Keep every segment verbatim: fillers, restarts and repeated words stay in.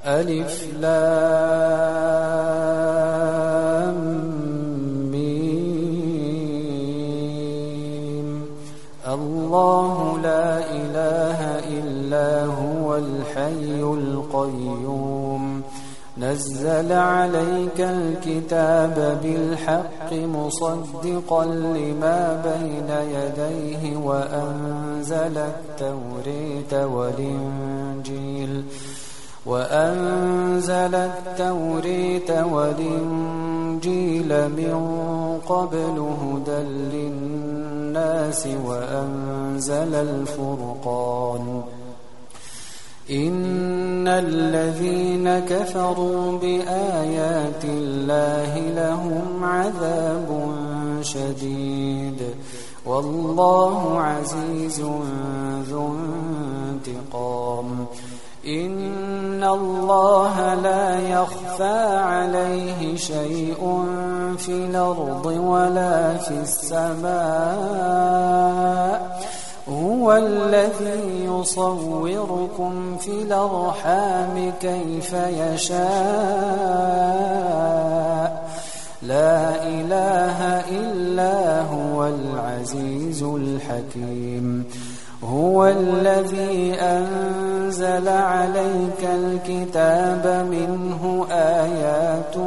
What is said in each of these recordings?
ألف لام ميم. الله لا إله إلا هو الحي القيوم نزل عليك الكتاب بالحق مصدقا لما بين يديه وأنزل التوراة والإنجيل وأنزل التوراة والإنجيل من قبل هدى للناس وأنزل الفرقان إن الذين كفروا بآيات الله لهم عذاب شديد والله عزيز ذو انتقام إن الله لا يخفى عليه شيء في الأرض ولا في السماء هو الذي يصوركم في الأرحام كيف يشاء لا إله إلا هو العزيز الحكيم هو الذي أنزل عليك الكتاب منه آيات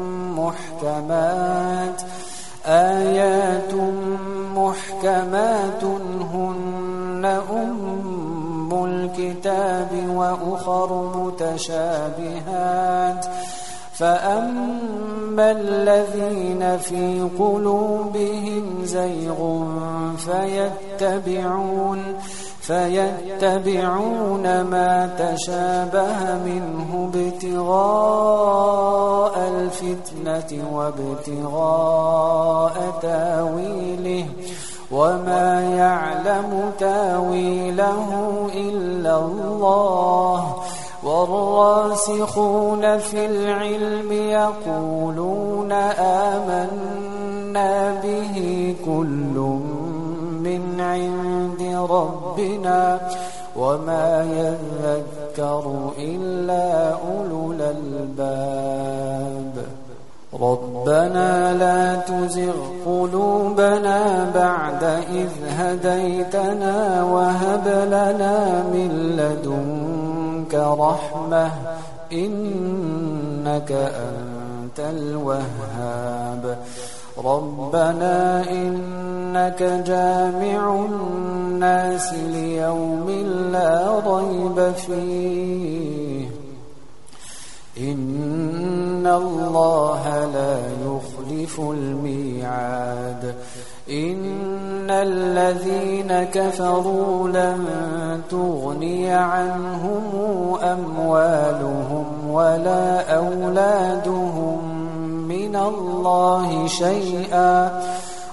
محكمات آيات محكمات هن أم الكتاب وأخر متشابهات فأما الذين في قلوبهم زيغ فيتبعون فيتبعون ما تشابه منه ابتغاء الفتنة وابتغاء تاويله وما يعلم تاويله إلا الله والراسخون في العلم يقولون آمنا به كل من عند ربنا وما يذكر إلا أولو الألباب ربنا لا تزغ قلوبنا بعد إذ هديتنا وهب لنا من لدنك رحمة إنك أنت الوهاب ربنا إنك جامع الناس ليوم لا ريب فيه إن الله لا يخلف الميعاد إن الذين كفروا لن تغني عنهم أموالهم ولا أولادهم من الله شيئا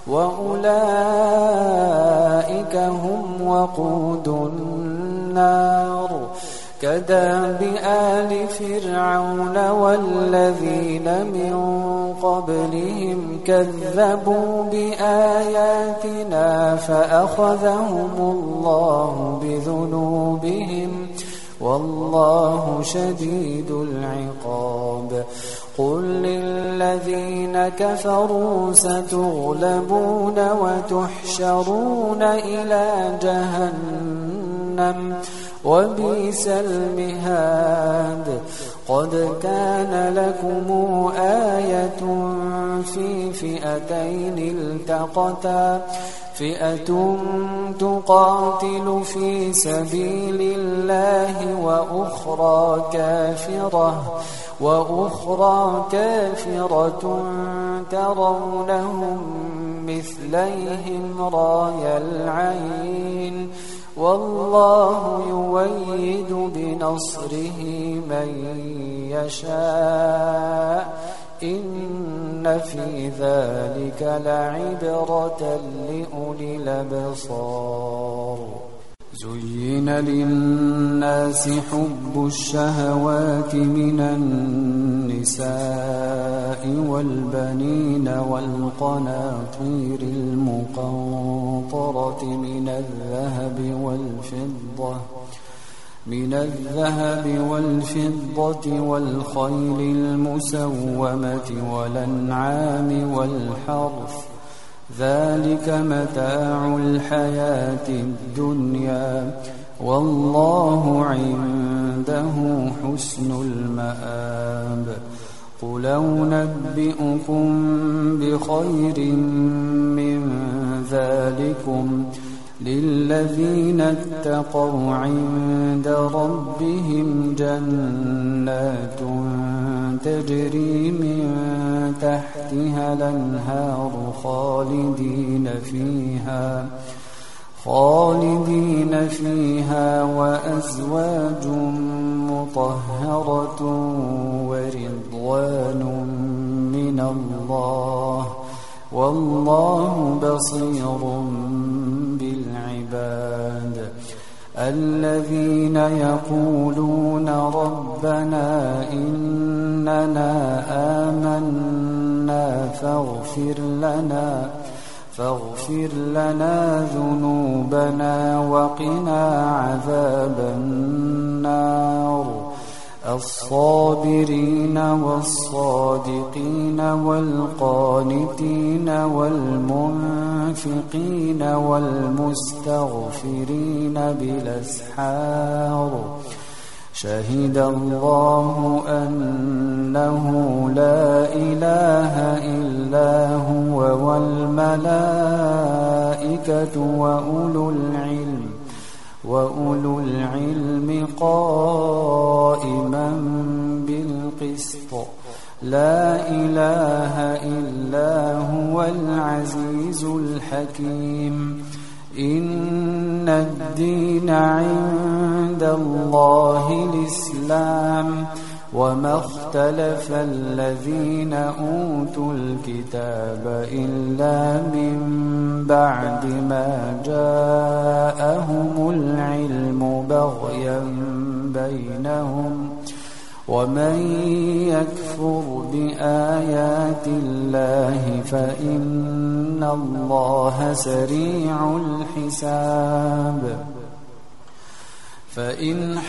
وأولئك هم وقود النار كداب آل فرعون والذين من قبلهم كذبوا بآياتنا فأخذهم الله بذنوبهم والله شديد العقاب قل للذين كفروا ستغلبون وتحشرون إلى جهنم وبئس المهاد قد كان لكم آية في فئتين التقتا فئة تقاتل في سبيل الله وأخرى كافرة وأخرى كافرة ترونهم مثليهم راي العين والله يؤيد بنصره من يشاء إن في ذلك لعبرة لأولي الأبصار زين للناس حب الشهوات من النساء والبنين والقناطير المقنطرة من الذهب والفضة من الذهب والفضة والخيل المسومة والأنعام والحرث ذلك متاع الحياة الدنيا والله عنده حسن المآب. قل أنبئكم بخير من ذلكم للذين اتقوا عند ربهم جنات تجري من تحتها الأنهار خالدين فيها خالدين فيها وأزواج مطهرة ورضوان من الله والله بصير بالعباد. الذين يقولون ربنا إننا آمنا فاغفر لنا فاغفر لنا ذنوبنا وقنا عذاب النار. الصابرين والصادقين والقانتين والمنفقين والمستغفرين بالأسحار. شهد الله أنه لا إله إلا هو والملائكة وأولو العلم وأولو العلم قائما بالقسط. لا إله إلا هو العزيز الحكيم. إن الدين عند الله الإسلام وما اختلف الذين أوتوا الكتاب إلا من بعد ما جاءهم العلم بغيا بينهم. ومن يكفر بآيات الله فإن الله سريع الحساب. فإن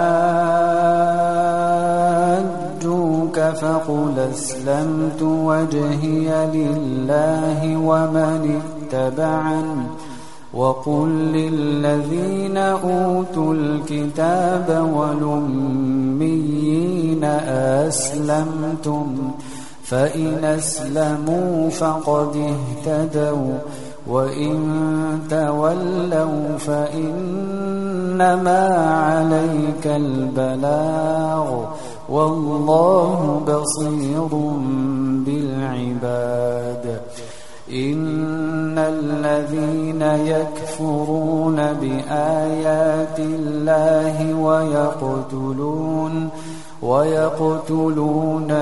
حاجوك فقل أسلمت وجهي لله ومن اتبعني وقل للذين أوتوا الكتاب والأميين أسلمتم فإن أسلموا فقد اهتدوا وإن تولوا فإنما عليك البلاغ والله بصير بالعباد. إن الذين يكفرون بآيات الله ويقتلون ويقتلون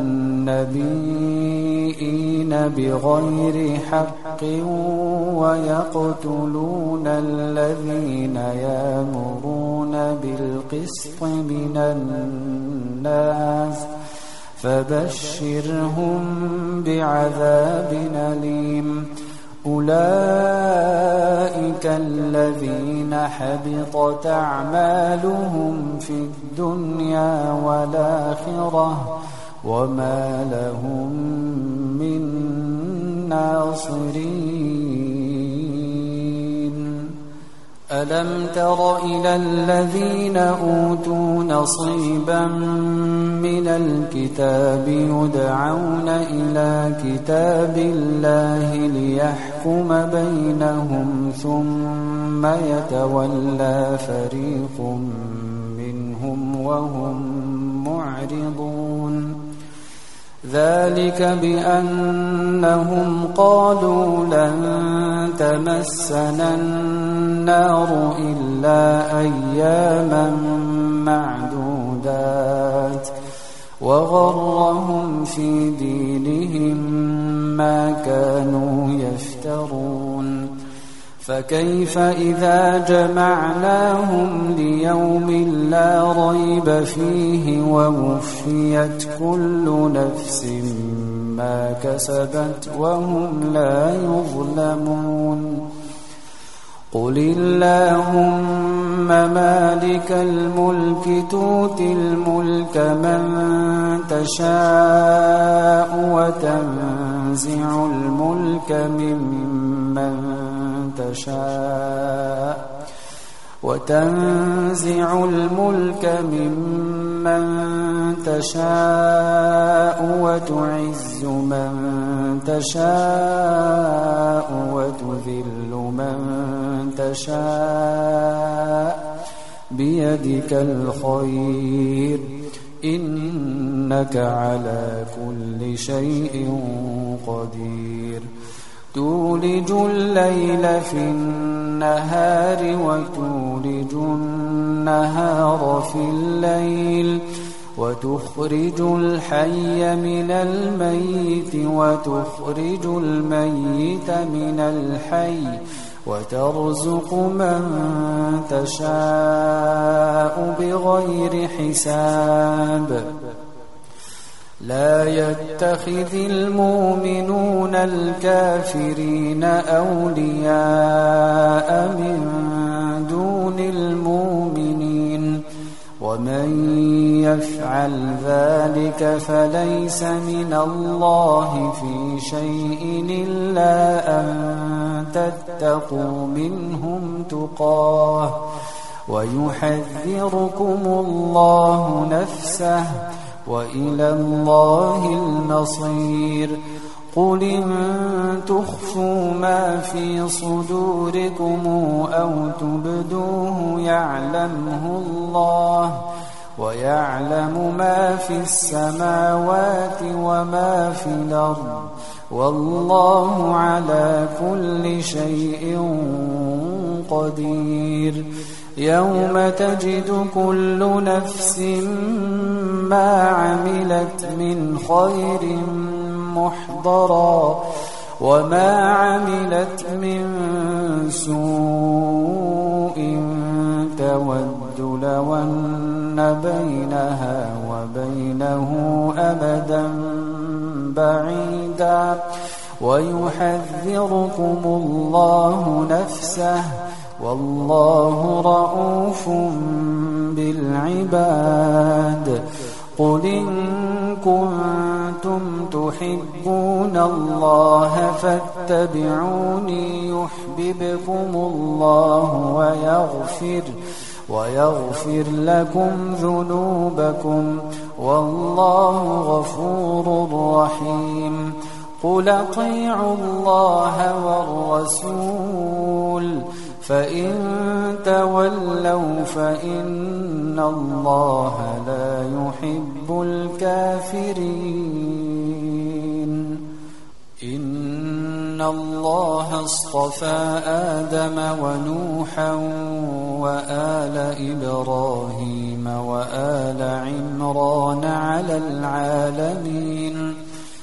النبيين بغير حق ويقتلون الذين يأمرون بالقسط من الناس فبشرهم بعذاب أليم. أولئك الذين حبطت أعمالهم في الدنيا والآخرة وما لهم من ناصرين. ألم تر إلى الذين أوتوا نصيبا من الكتاب يدعون إلى كتاب الله ليحكم بينهم ثم يتولى فريق منهم وهم معرضون. ذلك بأنهم قالوا لن تمسنا النار إلا أياما معدودات وغرهم في دينهم ما كانوا يفترون. فكيف إذا جمعناهم ليوم لا ريب فيه ووفيت كل نفس ما كسبت وهم لا يظلمون. قل اللهم مالك الملك تؤتي الملك من تشاء وتنزع الملك ممن تشاء وتنزع الملك ممن تشاء وتعز من تشاء وتذل من تشاء بيدك الخير إنك على كل شيء قدير تولج الليل في النهار وتولج النهار في الليل وتخرج الحي من الميت وتخرج الميت من الحي وترزق من تشاء بغير حساب لا يتخذ المؤمنون الكافرين أولياء من دون المؤمنين ومن يفعل ذلك فليس من الله في شيء إلا أن تتقوا منهم تقاه ويحذركم الله نفسه وإلى الله المصير قل إن تخفوا ما في صدوركم أو تبدوه يعلمه الله ويعلم ما في السماوات وما في الأرض والله على كل شيء قدير يوم تجد كل نفس ما عملت من خير محضرا وما عملت من سوء تود لو أن بينها وبينه أمدا بعيدا ويحذركم الله نفسه والله رؤوف بالعباد قل إن كنتم تحبون الله فاتبعوني يحببكم الله ويغفر ويغفر لكم ذنوبكم والله غفور رحيم قل اطيعوا الله والرسول فإن تولوا فإن الله لا يحب الكافرين إن الله اصطفى آدم ونوحا وآل إبراهيم وآل عمران على العالمين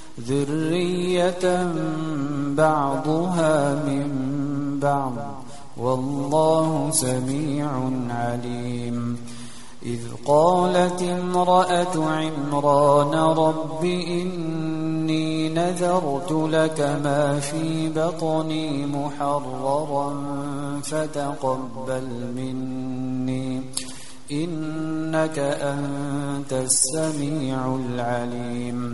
ذرية بعضها من بعض والله سميع عليم إذ قالت امرأة عمران رب إني نذرت لك ما في بطني محررا فتقبل مني إنك أنت السميع العليم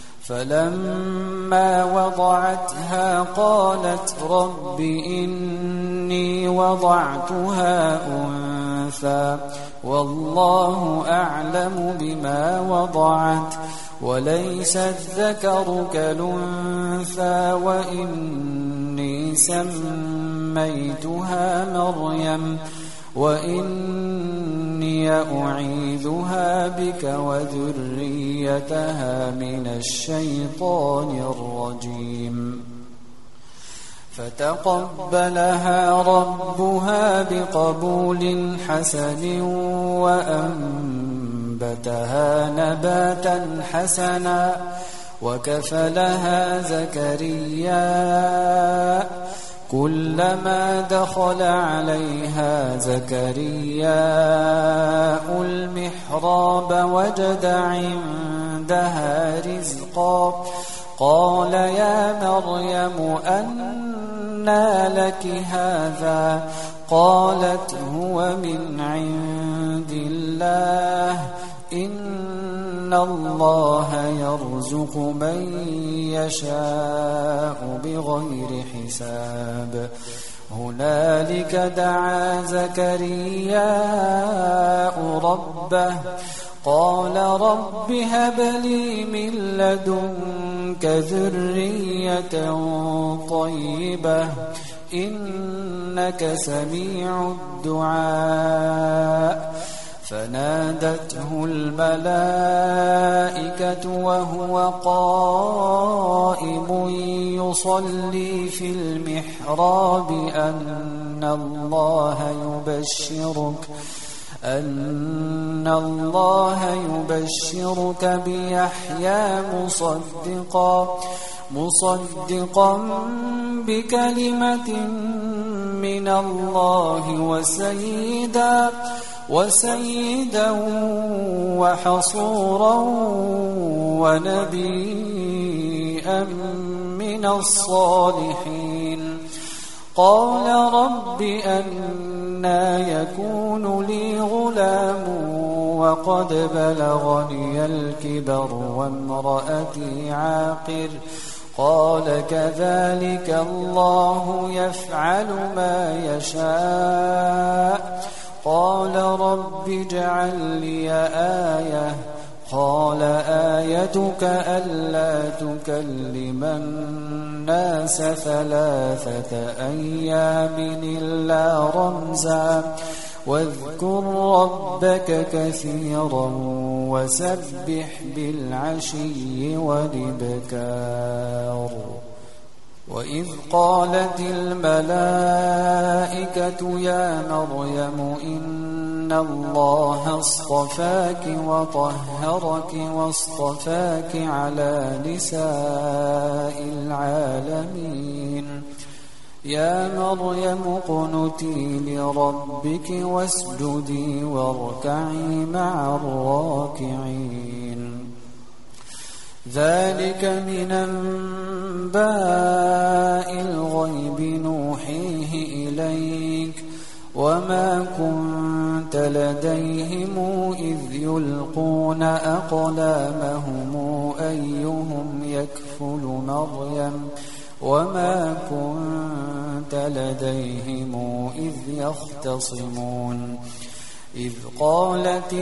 فلما وضعتها قالت رب إني وضعتها أنثى والله أعلم بما وضعت وليس الذكر كالأنثى وإني سميتها مريم وإني أعيذها بك وذريتها من الشيطان الرجيم فتقبلها ربها بقبول حسن وأنبتها نباتا حسنا وكفلها زكريا كلما دخل عليها زكرياء المحراب وجد عندها رزقا قال يا مريم أنى لك هذا قالت هو من عند الله إن الله يرزق من يشاء بغير حساب هنالك دعا زكرياء ربه قال رب هب لي من لدنك ذرية طيبة إنك سميع الدعاء فنادته الملائكة وهو قائم يصلي في المحراب أن الله يبشرك أن الله يبشرك بيحيى مصدقا مصدقا بكلمة من الله وسيدا وسيدا وحصورا ونبيا من الصالحين قال رب أنى يكون لي غلام وقد بلغني الكبر وامرأتي عاقر قال كذلك الله يفعل ما يشاء قال رب اجعل لي آية قال آيتك ألا تكلم الناس ثلاثة أيام إلا رمزا واذكر ربك كثيرا وسبح بالعشي والإبكار وإذ قالت الملائكة يا مريم إن الله اصطفاك وطهرك واصطفاك على نساء العالمين يا مريم اقنتي لربك واسجدي واركعي مع الراكعين ذلك من أنباء الغيب نوحيه إليك وما كنت لديهم إذ يلقون أقلامهم أيهم يكفل مريم وما كنت لديهم إذ يختصمون إذ قالت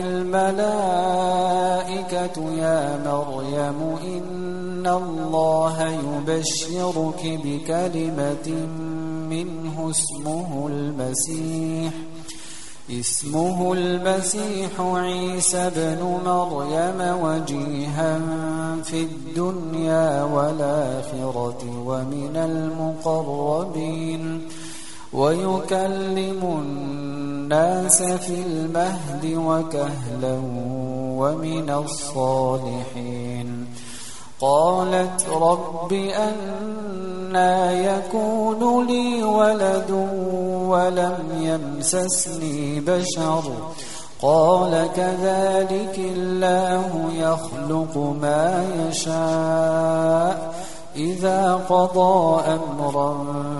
الملائكة يا مريم إن الله يبشرك بكلمة منه اسمه المسيح اسمه المسيح عيسى بن مريم وجيها في الدنيا والآخرة ومن المقربين ويكلم الناس في المهد وكهلا ومن الصالحين قالت رب أنى يكون لي ولد ولم يمسسني بشر قال كذلك الله يخلق ما يشاء إذا قضى أمرا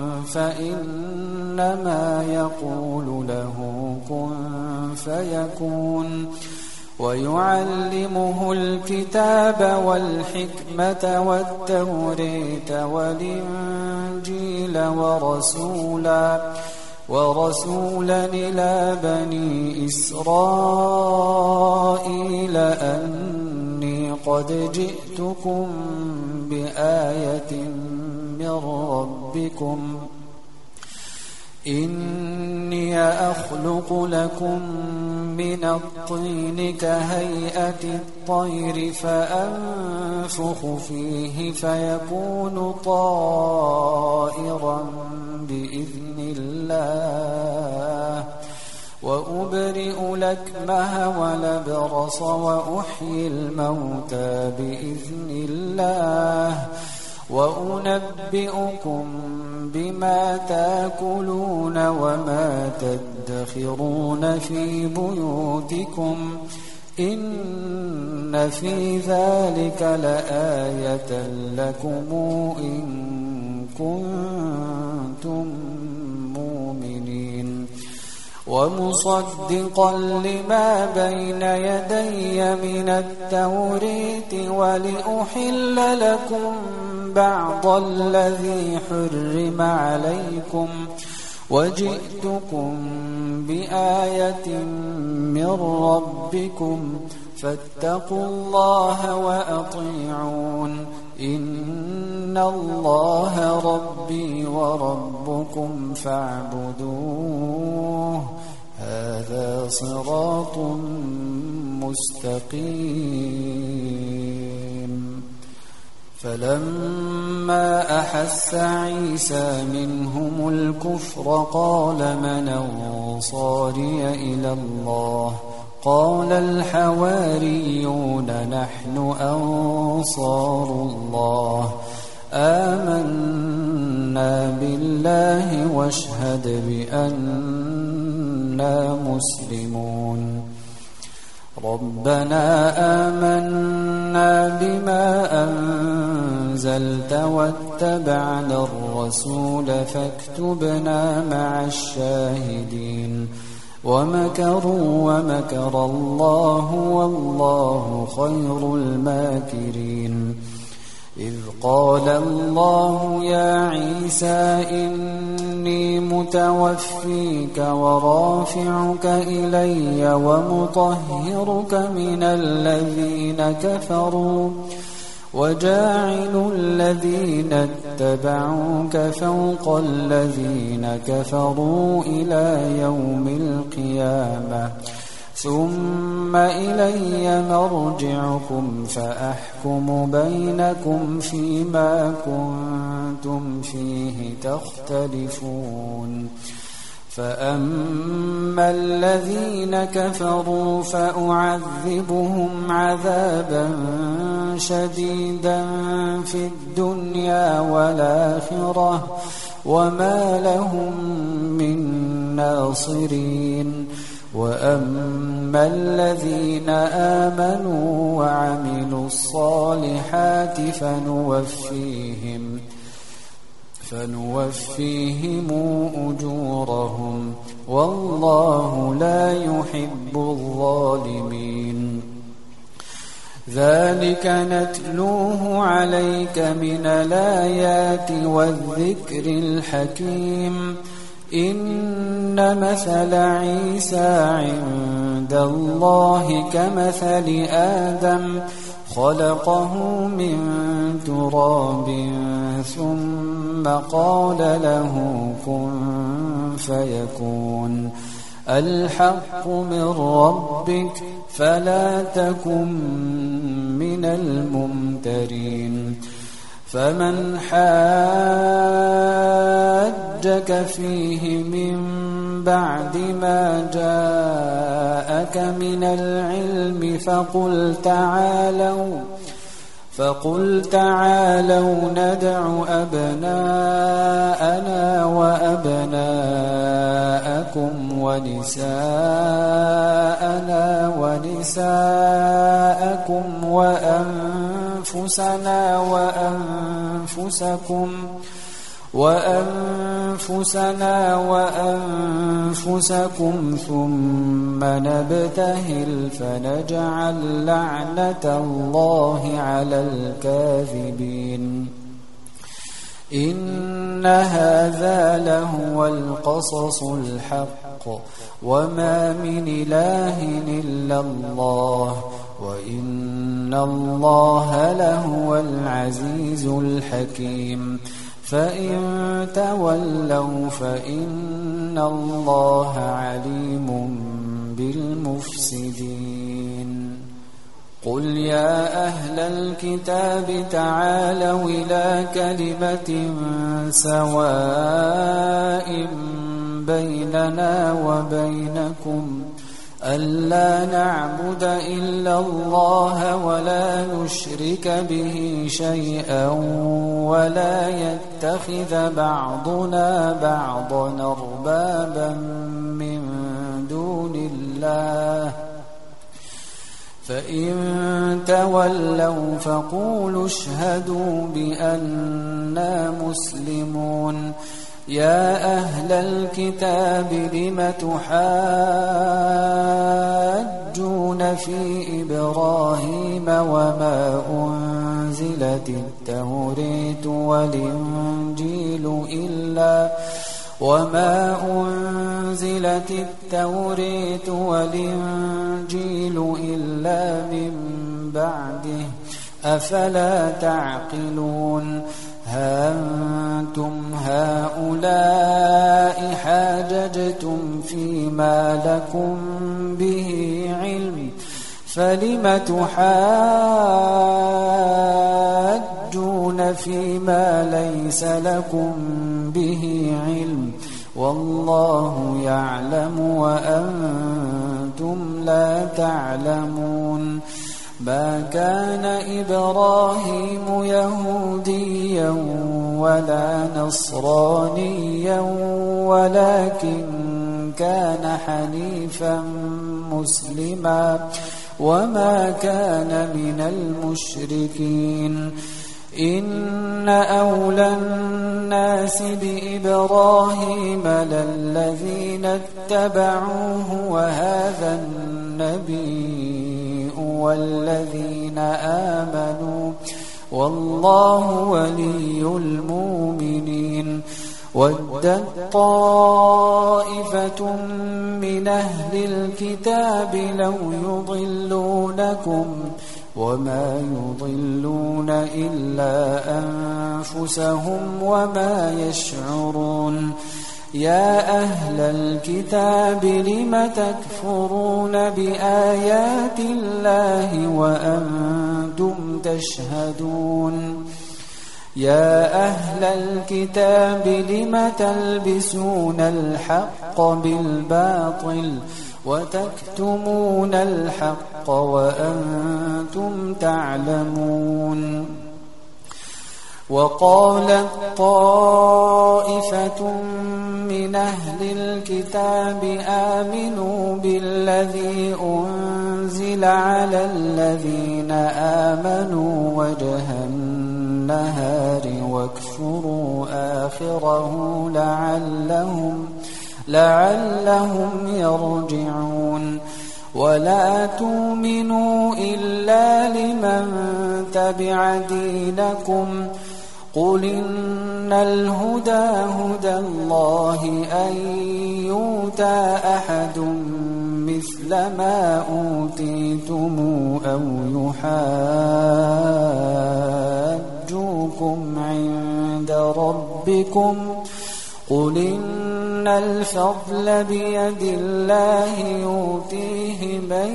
فإنما يقول له كن فيكون ويعلمه الكتاب والحكمة والتوريت والإنجيل ورسولا ورسولا إلى بني إسرائيل أني قد جئتكم بآية من ربكم إني أخلق لكم من الطين كهيئة الطير فأنفخ فيه فيكون طائرا بإذن الله وأبرئ الأكمه والأبرص وأحيي الموتى بإذن الله وأنبئكم بما تأكلون وما تدخرون في بيوتكم إن في ذلك لآية لكم إن كنتم مؤمنين ومصدقا لما بين يدي من التوريت ولأحل لكم بعض الذي حرم عليكم وجئتكم بآية من ربكم فاتقوا الله وأطيعون إن الله ربي وربكم فاعبدوه هذا صراط مستقيم فلما أحس عيسى منهم الكفر قال من أنصاري إلى الله قال الحواريون نحن أنصار الله آمنا بالله واشهد بأننا مسلمون ربنا آمنا بما أنزلت واتبعنا الرسول فاكتبنا مع الشاهدين ومكروا ومكر الله والله خير الماكرين إذ قال الله يا عيسى إني متوفيك ورافعك إلي ومطهرك من الذين كفروا وجاعل الذين اتبعوك فوق الذين كفروا إلى يوم القيامة ثم إلي مرجعكم فأحكم بينكم فيما كنتم فيه تختلفون فأما الذين كفروا فأعذبهم عذابا شديدا في الدنيا والآخرة وما لهم من ناصرين وأما الذين آمنوا وعملوا الصالحات فنوفيهم فنوفيهم أجورهم والله لا يحب الظالمين ذلك نتلوه عليك من الآيات والذكر الحكيم إن مثل عيسى عند الله كمثل آدم خلقه من تراب ثم قال له كن فيكون الحق من ربك فلا تكن من الممترين فمن حاجك فيه من بعد ما جاءك من العلم فقل تعالوا فقل تعالوا ندع أبناءنا وأبناءكم ونساءنا ونساءكم وأنفسنا وأنفسكم وأنفسنا وأنفسكم ثم نبتهل فنجعل لعنة الله على الكاذبين إن هذا لهو القصص الحق وما من إله إلا الله وإن الله لهو العزيز الحكيم فإن تولوا فإن الله عليم بالمفسدين قل يا أهل الكتاب تعالوا إلى كلمة سواء بيننا وبينكم ألا نعبد إلا الله ولا نشرك به شيئا ولا يتخذ بعضنا بعضا أربابا من دون الله فإن تولوا فقولوا اشهدوا بأننا مسلمون يا أهل الكتاب لم تحاجون في إبراهيم وما أنزلت التوراة والإنجيل إلا وما أنزلت التوراة والإنجيل إلا من بعده أفلا تعقلون ها أنتم هؤلاء حاججتم فيما لكم به علم فلم تحاجون فيما ليس لكم به علم والله يعلم وأنتم لا تعلمون ما كان إبراهيم يهوديا ولا نصرانيا ولكن كان حنيفا مسلما وما كان من المشركين إن أولى الناس بإبراهيم للذين اتبعوه وهذا النبي والذين آمنوا والله ولي المؤمنين ودت طائفة من أهل الكتاب لو يضلونكم وما يضلون إلا أنفسهم وما يشعرون يا أهل الكتاب لم تكفرون بآيات الله وأنتم تشهدون يا أهل الكتاب لم تلبسون الحق بالباطل وتكتمون الحق وأنتم تعلمون وقالت طائفة من أهل الكتاب آمنوا بالذي أنزل على الذين آمنوا وجه النهار واكفروا آخره لعلهم لعلهم يرجعون ولا تؤمنوا إلا لمن تبع دينكم قل إن الهدى هدى الله أن يؤتى أحد مثل ما أوتيتم أو يحاجوكم عند ربكم قل إن الفضل بيد الله يؤتيه من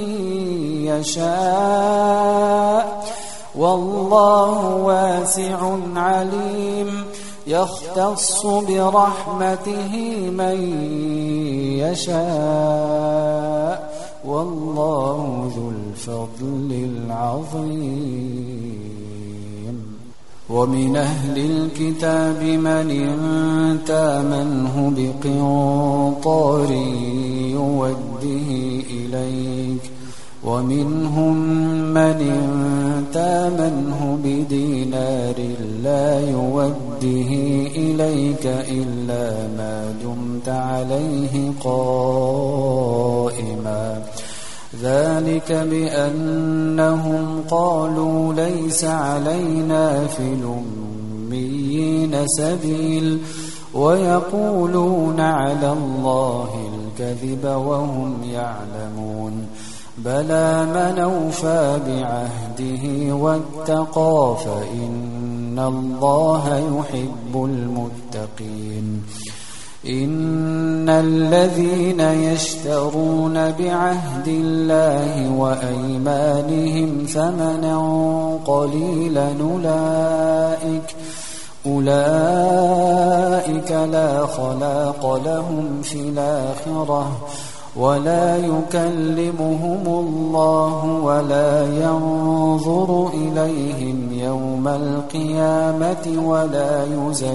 يشاء والله واسع عليم يختص برحمته من يشاء والله ذو الفضل العظيم ومن أهل الكتاب من إن تامنه بقنطار يوده إليك ومنهم من إن تامنه بدينار لا يوده إليك إلا ما دمت عليه قائما ذلك بأنهم قالوا ليس علينا في الأميين سبيل ويقولون على الله الكذب وهم يعلمون بلى من أوفى بعهده واتقى فإن الله يحب المتقين إن الذين يشترون بعهد الله وأيمانهم ثمنا قليلا أولئك أولئك لا خلاق لهم في الآخرة ولا يكلمهم الله ولا ينظر إليهم يوم القيامة ولا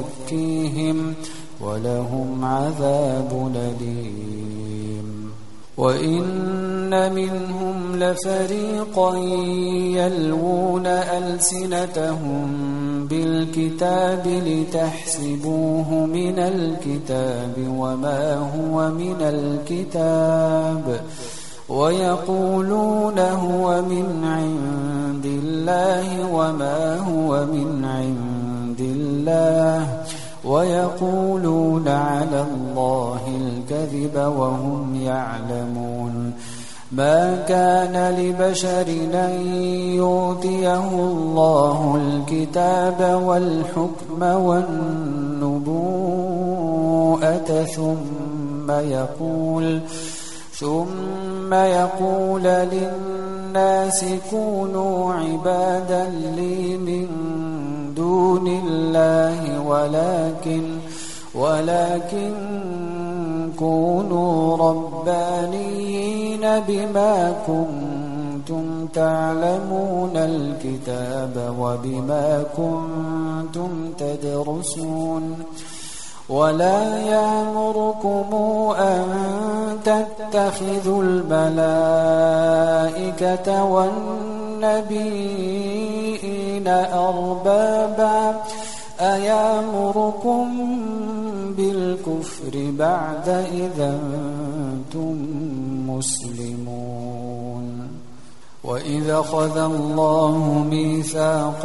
يزكيهم ولهم عذاب أليم وإن منهم لفريقا يلوون ألسنتهم بالكتاب لتحسبوه من الكتاب وما هو من الكتاب ويقولون هو من عند الله وما هو من عند الله ويقولون على الله الكذب وهم يعلمون. ما كان لبشر أن يؤتيه الله الكتاب والحكم والنبوءة ثم يقول ثم يقول للناس كونوا عبادا لي من دون الله ولكن ولكن كونوا ربانيين بما كنتم تعلمون الكتاب وبما كنتم تدرسون. ولا يأمركم أن تتخذوا الملائكة والنبيين أربابا أيأمركم بالكفر بعد إذا أنتم مسلمون. وإذا أخذ الله ميثاق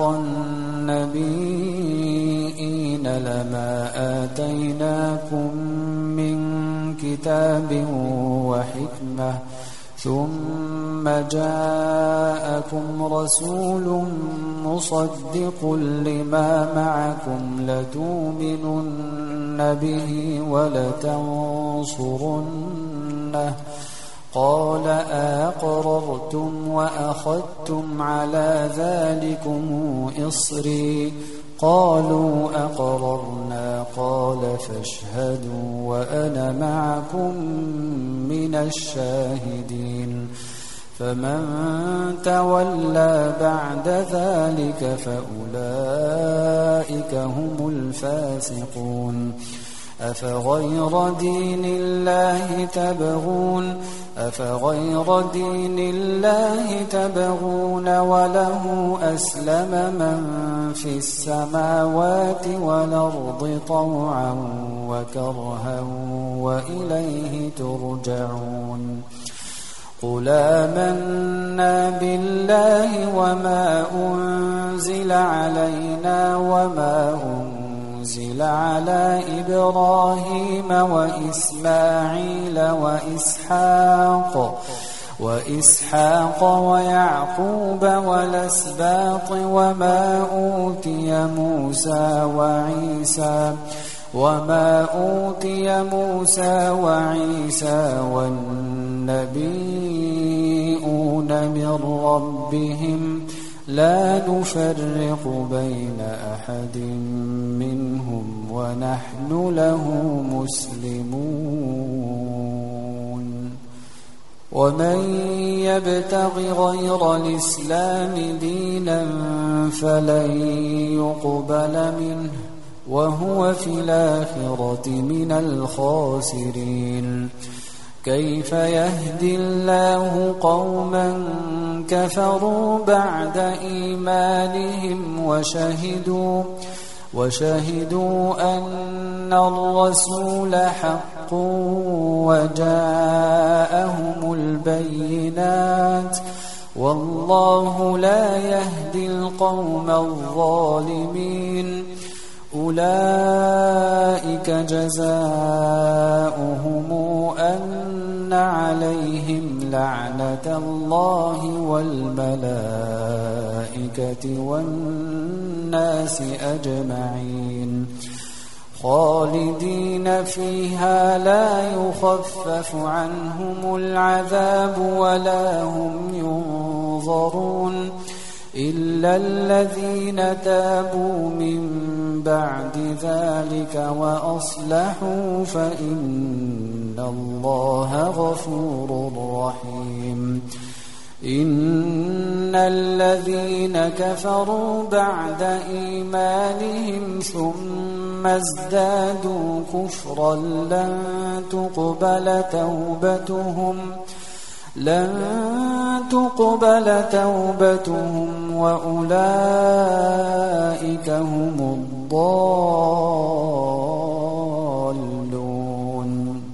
النبيين لما آتيناكم من كتاب وحكمة ثم جاءكم رسول مصدق لما معكم لتؤمنن به ولتنصرنه قال أقررتم وأخذتم على ذلكم إصري قالوا أقررنا قال فاشهدوا وأنا معكم من الشاهدين. فمن تولى بعد ذلك فأولئك هم الفاسقون. أفغير دين الله تبغون أفغير دين الله تبغون وله أسلم من في السماوات والأرض طوعا وكرها وإليه ترجعون. قل آمنا بالله وما أنزل علينا وما أنزل أنزل على إبراهيم وإسماعيل وإسحاق وإسحاق ويعقوب والأسباط وما أوتي موسى وعيسى وما أوتي موسى وعيسى والنبيون من ربهم لا نفرق بين أحد منهم ونحن له مسلمون. ومن يبتغ غير الإسلام دينا فلن يقبل منه وهو في الآخرة من الخاسرين. كيف يهدي الله قوما كفروا بعد إيمانهم وشهدوا وشهدوا أن الرسول حق وجاءهم البينات والله لا يهدي القوم الظالمين. أولئك جزاؤهم أن عليهم لعنة الله والملائكة والناس أجمعين خالدين فيها لا يخفف عنهم العذاب ولا هم ينظرون إلا الذين تابوا من بعد ذلك وأصلحوا فإن الله غفور رحيم. إن الذين كفروا بعد إيمانهم ثم ازدادوا كفرا لن تقبل توبتهم لن تقبل توبتهم وأولئك هم الضالون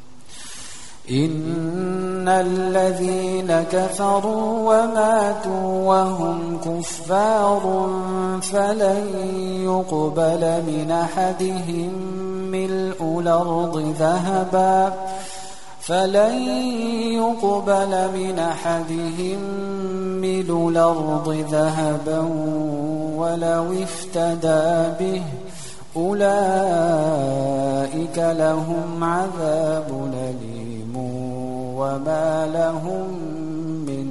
إن الذين كفروا وماتوا وهم كفار فلن يقبل من أحدهم ملء الأرض ذهبا فلن يقبل من أحدهم ملء الأرض ذهبا ولو افتدى به أولئك لهم عذاب أليم وما لهم من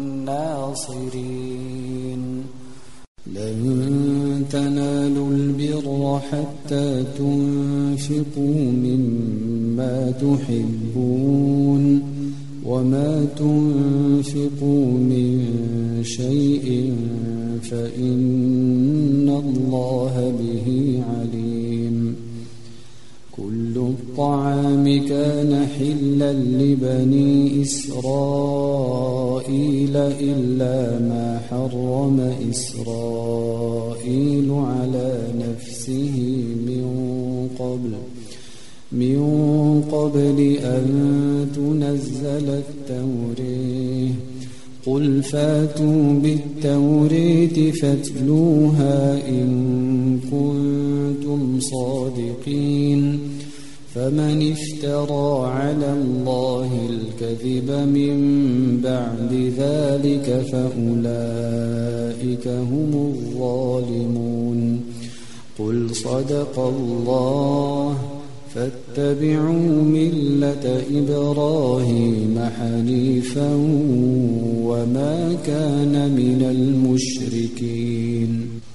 ناصرين لن تنالوا البر حتى تنفقوا مما تحبون وما تنفقوا من شيء فإن الله به عليم كل الطعام كان حلا لبني إسرائيل إلا ما حرم إسرائيل على نفسه من قبل من قبل أن تنزل التوراة قل فاتوا بالتوراة فاتلوها إن كنتم صادقين فمن افترى على الله الكذب من بعد ذلك فأولئك هم الظالمون قل صدق الله فاتبعوا ملة إبراهيم حنيفا وما كان من المشركين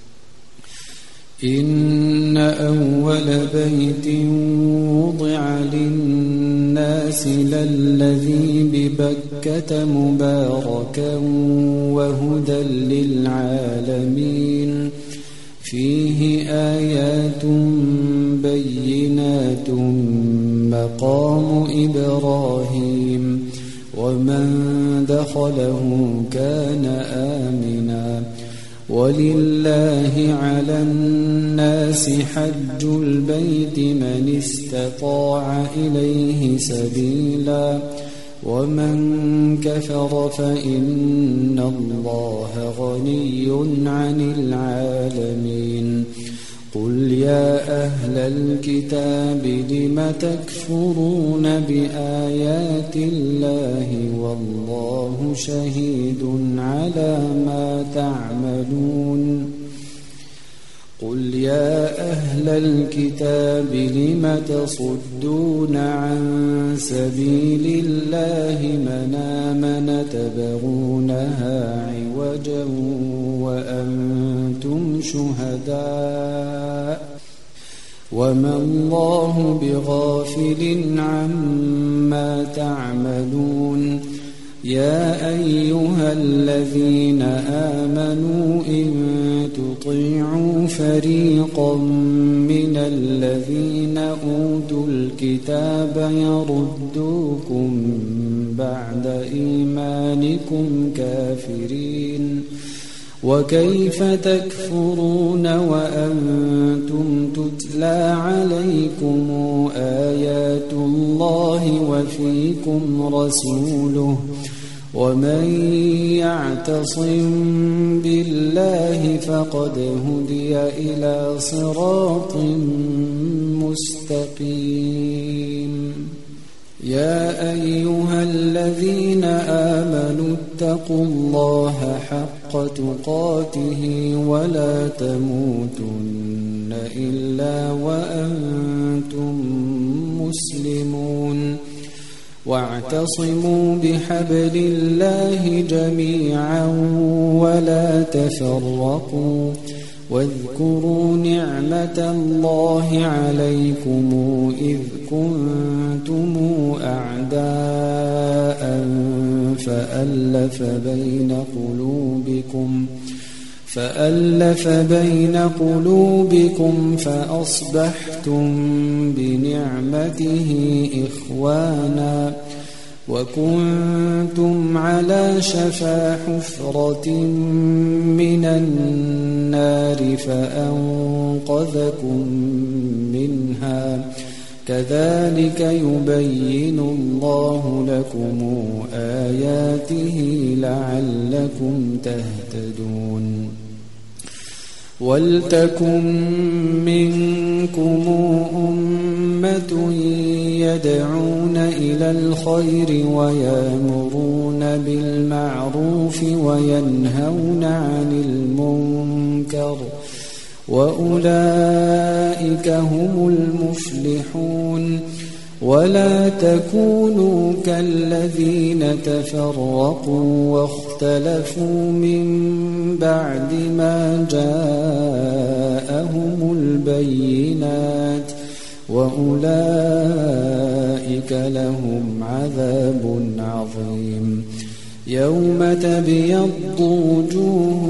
إن أول بيت وضع للناس للذي ببكة مباركا وهدى للعالمين فيه آيات بينات مقام إبراهيم ومن دخله كان آمنا ولله على الناس حج البيت من استطاع إليه سبيلا ومن كفر فإن الله غني عن العالمين قل يا أهل الكتاب لم تكفرون بآيات الله والله شهيد على ما تعملون قل يا أهل الكتاب لم تصدون عن سبيل الله من آمن تبغونها عوجا وأنتم شهداء وما الله بغافل عما تعملون يا أيها الذين آمنوا إن تطيعوا فريقا من الذين أوتوا الكتاب يردوكم بعد إيمانكم كافرين وكيف تكفرون وأنتم تتلى عليكم آيات الله وفيكم رسوله ومن يعتصم بالله فقد هدي إلى صراط مستقيم يا أيها الذين آمنوا اتقوا الله حق تقاته ولا تموتن إلا وأنتم مسلمون واعتصموا بحبل الله جميعا ولا تفرقوا واذكروا نعمة الله عليكم إذ كنتم أعداء فألف بين قلوبكم فألف بين قلوبكم فأصبحتم بنعمته إخوانا وكنتم على شفا حفرة من النار فأنقذكم منها كذلك يبين الله لكم آياته لعلكم تهتدون ولتكن منكم أمة يدعون إلى الخير ويأمرون بالمعروف وينهون عن المنكر وأولئك هم المفلحون ولا تكونوا كالذين تفرقوا واختلفوا من بعد ما جاءهم البينات وأولئك لهم عذاب عظيم يوم تبيض وجوه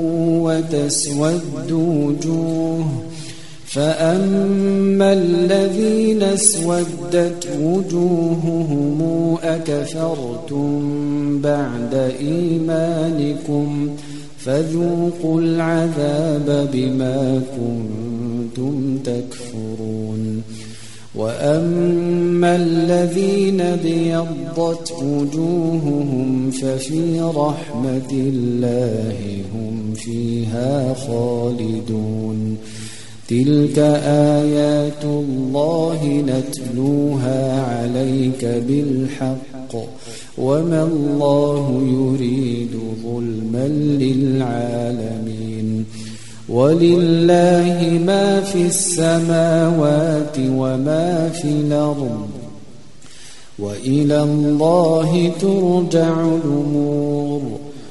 وتسود وجوه فأما الذين اسودت وجوههم أكفرتم بعد إيمانكم فذوقوا العذاب بما كنتم تكفرون وأما الذين ابيضت وجوههم ففي رحمة الله هم فيها خالدون تلك آيات الله نتلوها عليك بالحق وما الله يريد ظلما للعالمين ولله ما في السماوات وما في الأرض وإلى الله ترجع الأمور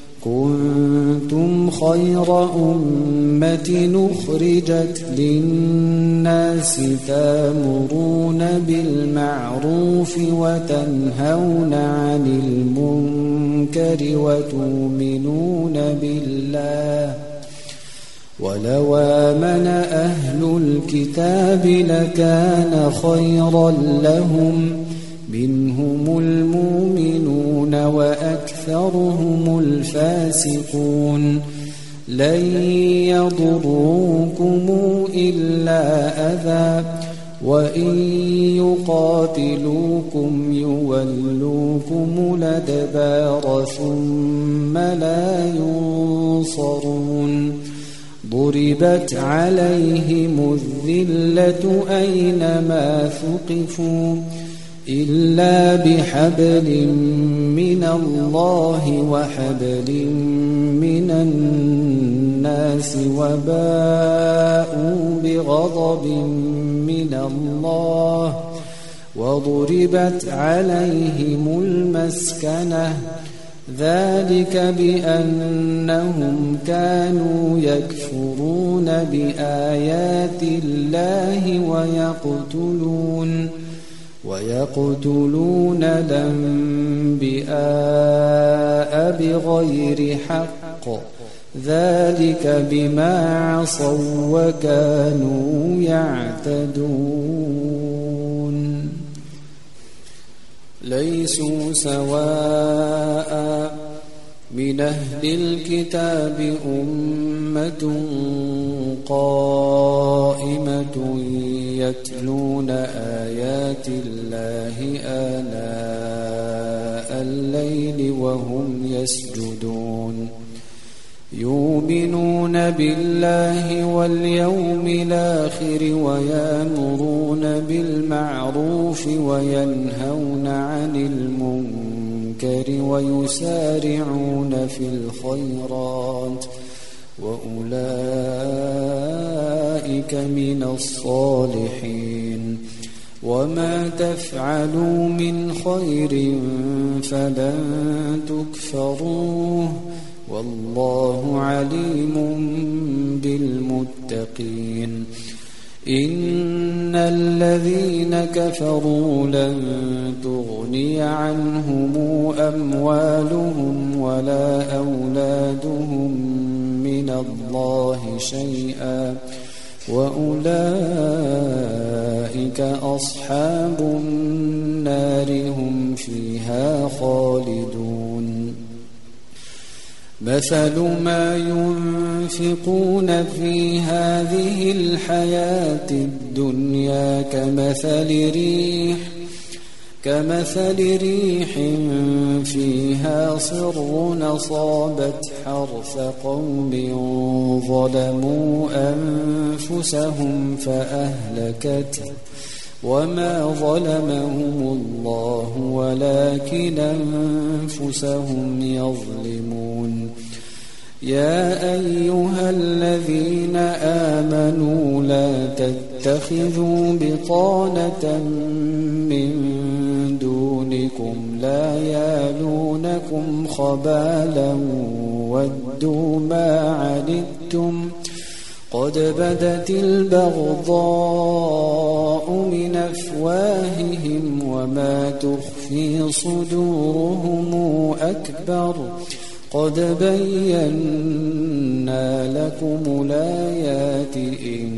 كنتم خير أمة أخرجت للناس تأمرون بالمعروف وتنهون عن المنكر وتؤمنون بالله ولو آمن أهل الكتاب لكان خيرا لهم منهم المؤمنون وأكثرهم الفاسقون لن يضروكم إلا أذى وإن يقاتلوكم يولوكم الأدبار ثم لا ينصرون ضربت عليهم الذلة أينما ثقفوا إلا بحبل من الله وحبل من الناس وباءوا بغضب من الله وضربت عليهم المسكنة ذلك بأنهم كانوا يكفرون بآيات الله ويقتلون ويقتلون الأنبياء بغير حق ذلك بما عصوا وكانوا يعتدون ليسوا سواء من أهل الكتاب أمة قائمة يتلون آيات الله آناء الليل وهم يسجدون يؤمنون بالله واليوم الآخر ويأمرون بالمعروف وينهون عن المنكر ويسارعون في الخيرات وأولئك من الصالحين وما تفعلوا من خير فلن تكفروه والله عليم بالمتقين إن الذين كفروا لن تغني عنهم أموالهم ولا أولادهم من الله شيئا وأولئك أولئك أصحاب النار هم فيها خالدون مثل ما ينفقون في هذه الحياة الدنيا كمثل ريح كمثل ريح فيها صر أصابت حرث قوم ظلموا أنفسهم فأهلكته وما ظلمهم الله ولكن أنفسهم يظلمون يا أيها الذين آمنوا لا تتخذوا بطانة من دونكم لا يالونكم خبالا ودوا ما عنتم قد بدت البغضاء من أفواههم وما تخفي صدورهم أكبر قد بينا لكم الآيات إن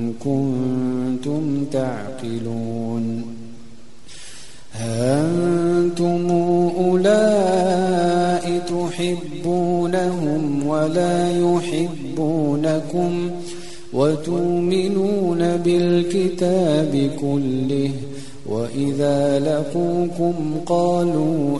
كنتم تعقلون ها أنتم أولئك تحبونهم ولا يحبونكم وتؤمنون بالكتاب كله وإذا لقوكم قالوا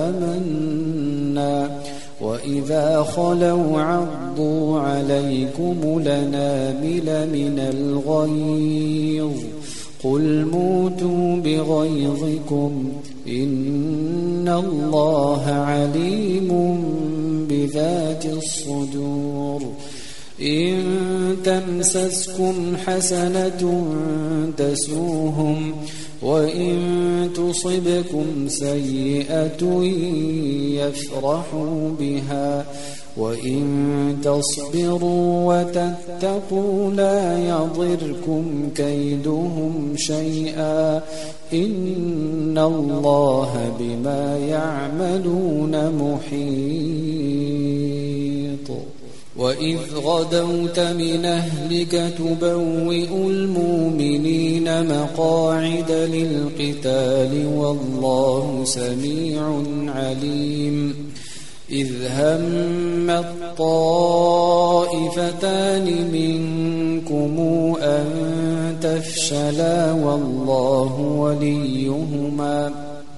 آمنا وإذا خلوا عضوا عليكم الأنامل من الغيظ قل موتوا بغيظكم إن الله عليم بذات الصدور إن تمسسكم حسنة تسوهم وإن تصبكم سيئة يفرحوا بها وإن تصبروا وتتقوا لا يضركم كيدهم شيئا إن الله بما يعملون محيط وإذ غدوت من أهلك تبوئ المؤمنين مقاعد للقتال والله سميع عليم إذ هم الطائفتان منكم أن تفشلا والله وليهما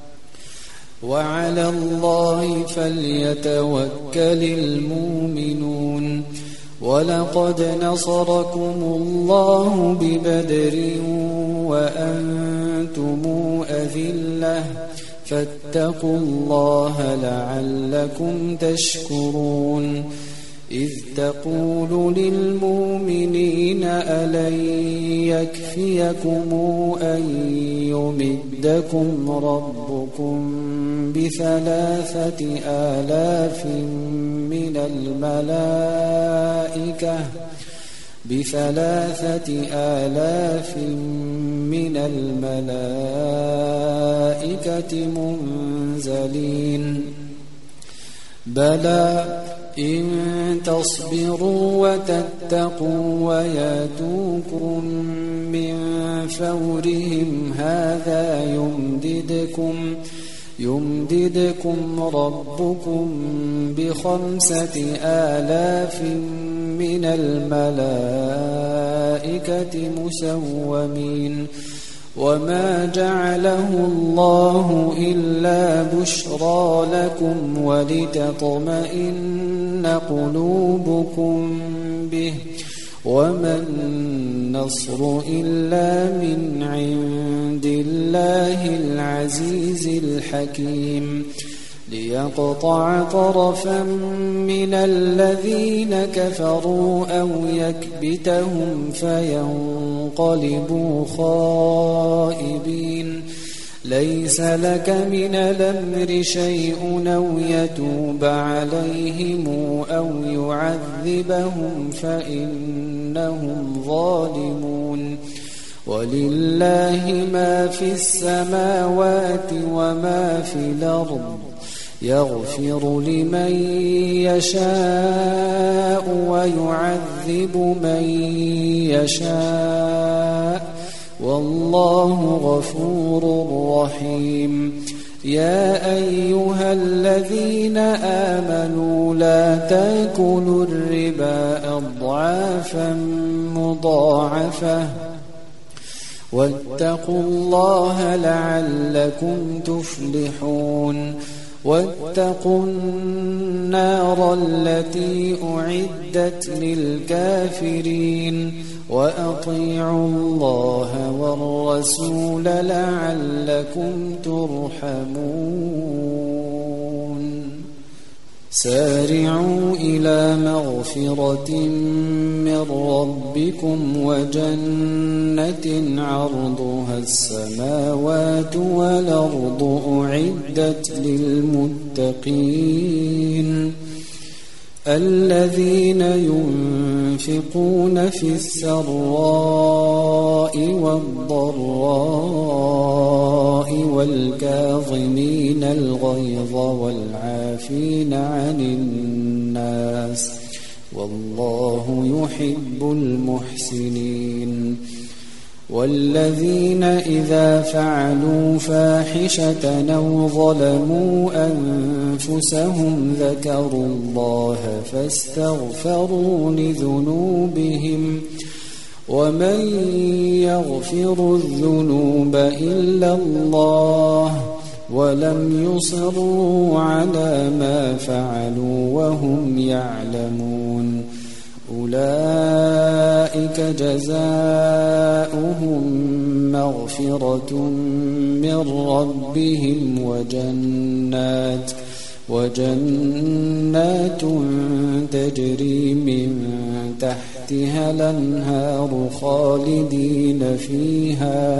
وعلى الله فليتوكل المؤمنون ولقد نصركم الله ببدر وأنتم أذلة فاتقوا الله لعلكم تشكرون إذ تقول للمؤمنين ألن يكفيكم أن يمدكم ربكم بثلاثة آلاف من الملائكة بثلاثة آلاف من الملائكة منزلين بلى إن تصبروا وتتقوا وياتوكم من فورهم هذا يمددكم يمددكم ربكم بخمسة آلاف من الملائكة مسومين وما جعله الله إلا بشرى لكم ولتطمئن قلوبكم به وما النصر إلا من عند الله العزيز الحكيم ليقطع طرفا من الذين كفروا أو يكبتهم فينقلبوا خائبين ليس لك من الأمر شيء أو يتوب عليهم أو يعذبهم فإنهم ظالمون ولله ما في السماوات وما في الأرض يغفر لمن يشاء ويعذب من يشاء والله غفور رحيم. يا أيها الذين آمنوا لا تأكلوا الربا أضعافا مضاعفة واتقوا الله لعلكم تفلحون. واتقوا النار التي أعدت للكافرين وأطيعوا الله والرسول لعلكم ترحمون. سارعوا إلى مغفرة من ربكم وجنة عرضها السماوات والأرض أعدت للمتقين الذين ينفقون في السراء والضراء والكاظمين الغيظ والعافين عن الناس والله يحب المحسنين. والذين إذا فعلوا فاحشة أو ظلموا أنفسهم ذكروا الله فاستغفروا لذنوبهم ومن يغفر الذنوب إلا الله ولم يصروا على ما فعلوا وهم يعلمون أولئك جزاؤهم مغفرة من ربهم وجنات وجنات تجري من تحتها الأنهار خالدين فيها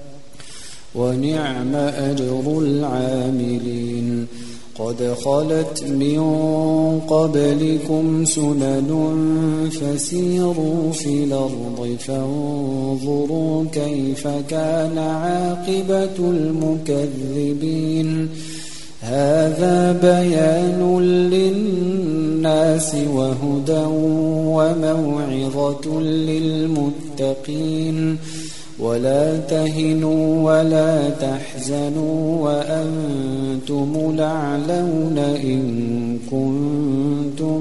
ونعم أجر العاملين. قد خلت من قبلكم سنن فسيروا في الأرض فانظروا كيف كان عاقبة المكذبين. هذا بيان للناس وهدى وموعظة للمتقين. ولا تهنوا ولا تحزنوا وأنتم الأعلون إن كنتم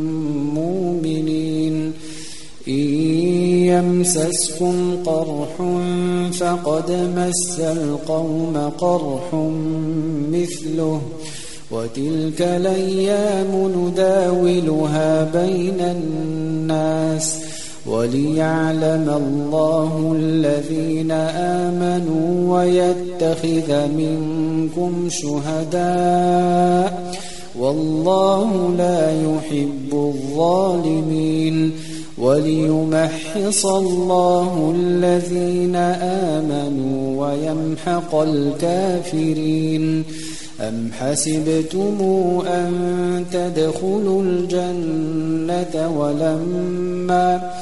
مؤمنين. إن يمسسكم قرح فقد مس القوم قرح مثله وتلك الأيام نداولها بين الناس وليعلم الله الذين آمنوا ويتخذ منكم شهداء والله لا يحب الظالمين. وليمحص الله الذين آمنوا ويمحق الكافرين. أم حسبتم أن تدخلوا الجنة ولما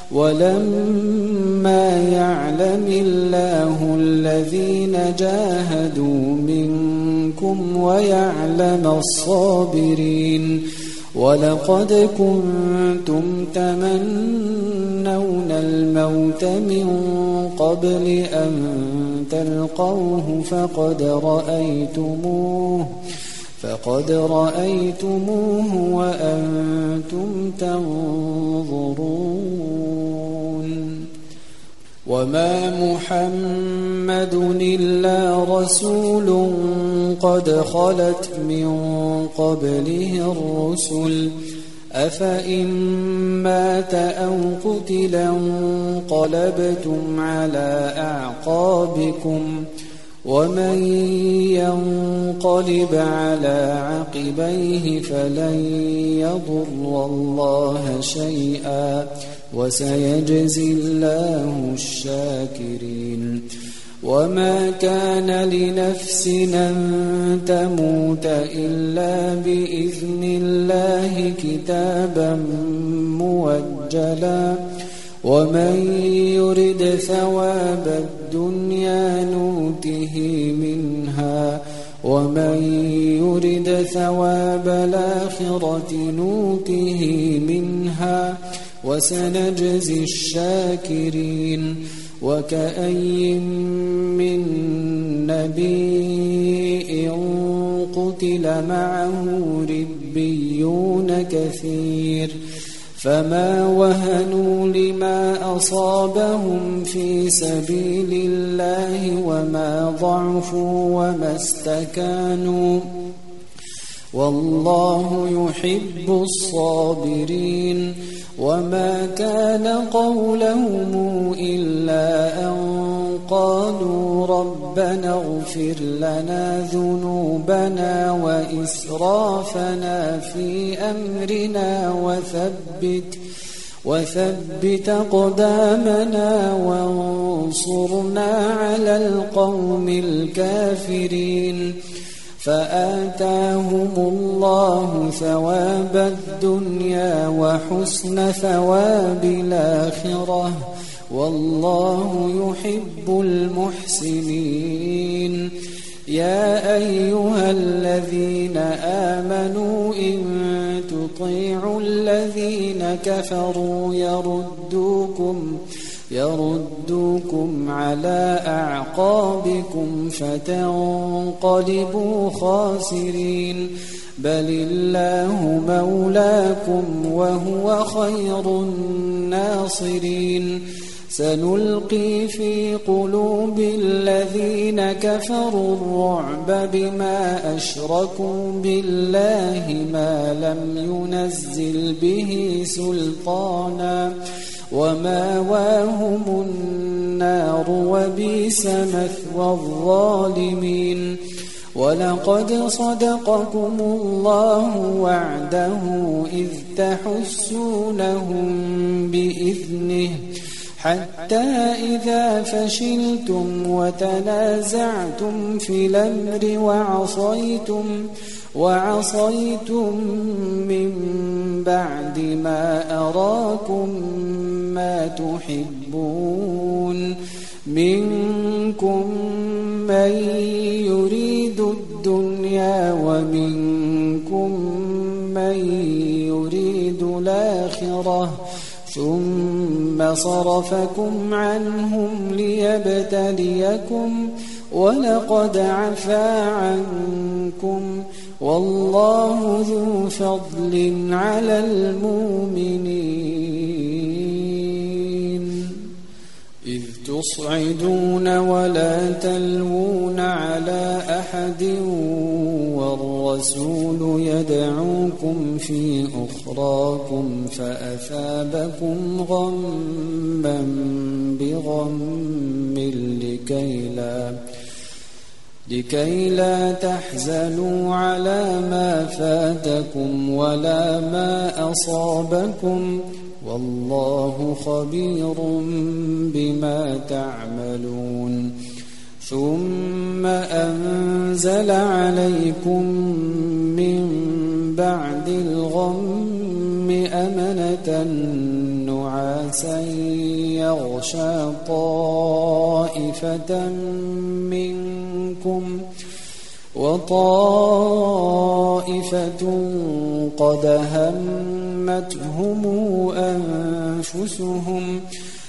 ولما يعلم الله الذين جاهدوا منكم ويعلم الصابرين. ولقد كنتم تمنون الموت من قبل أن تلقوه فقد رأيتموه فقد رأيتموه وأنتم تنظرون. وما محمد إلا رسول قد خلت من قبله الرسل أفإن مات أو قتل انقلبتم على أعقابكم ومن ينقلب على عقبيه فلن يضر الله شيئا وسيجزي الله الشاكرين. وما كان لنفس أن تموت إلا بإذن الله كتابا موجلا ومن يرد ثواب الدنيا نوته منها ومن يرد ثواب الآخرة نوته منها وسنجزي الشاكرين وكأي من نبي قتل معه ربيون كثير فما وهنوا لما أصابهم في سبيل الله وما ضعفوا وما استكانوا والله يحب الصابرين وما كان قولهم إلا أن قالوا ربنا اغفر لنا ذنوبنا وإسرافنا في أمرنا وثبت وثبت أقدامنا وانصرنا على القوم الكافرين فآتاهم الله ثواب الدنيا وحسن ثواب الآخرة والله يحب المحسنين يا أيها الذين آمنوا إن تطيعوا الذين كفروا يردوكم يردوكم على أعقابكم فتنقلبوا خاسرين بل الله مولاكم وهو خير الناصرين سنلقي في قلوب الذين كفروا الرعب بما أشركوا بالله ما لم ينزل به سلطانا وماواهم النار وبئس مثوى الظالمين ولقد صدقكم الله وعده إذ تحسونهم بإذنه حتى إذا فشلتم وتنازعتم في الأمر وعصيتم وعصيتم من بعد ما أراكم ما تحبون منكم من يريد الدنيا ومنكم من يريد الآخرة ثم صرفكم عنهم ليبتليكم ولقد عفا عنكم والله ذو فضل على المؤمنين إذ تصعدون ولا تلوون على أحد والرسول يدعوكم في أخراكم فأثابكم غما بغم لكي لا لكي لا تحزنوا على ما فاتكم ولا ما أصابكم والله خبير بما تعملون ثم أنزل عليكم من بعد الغم أمنة نعاسا يغشى طائفة منكم وطائفة قد همتهم أنفسهم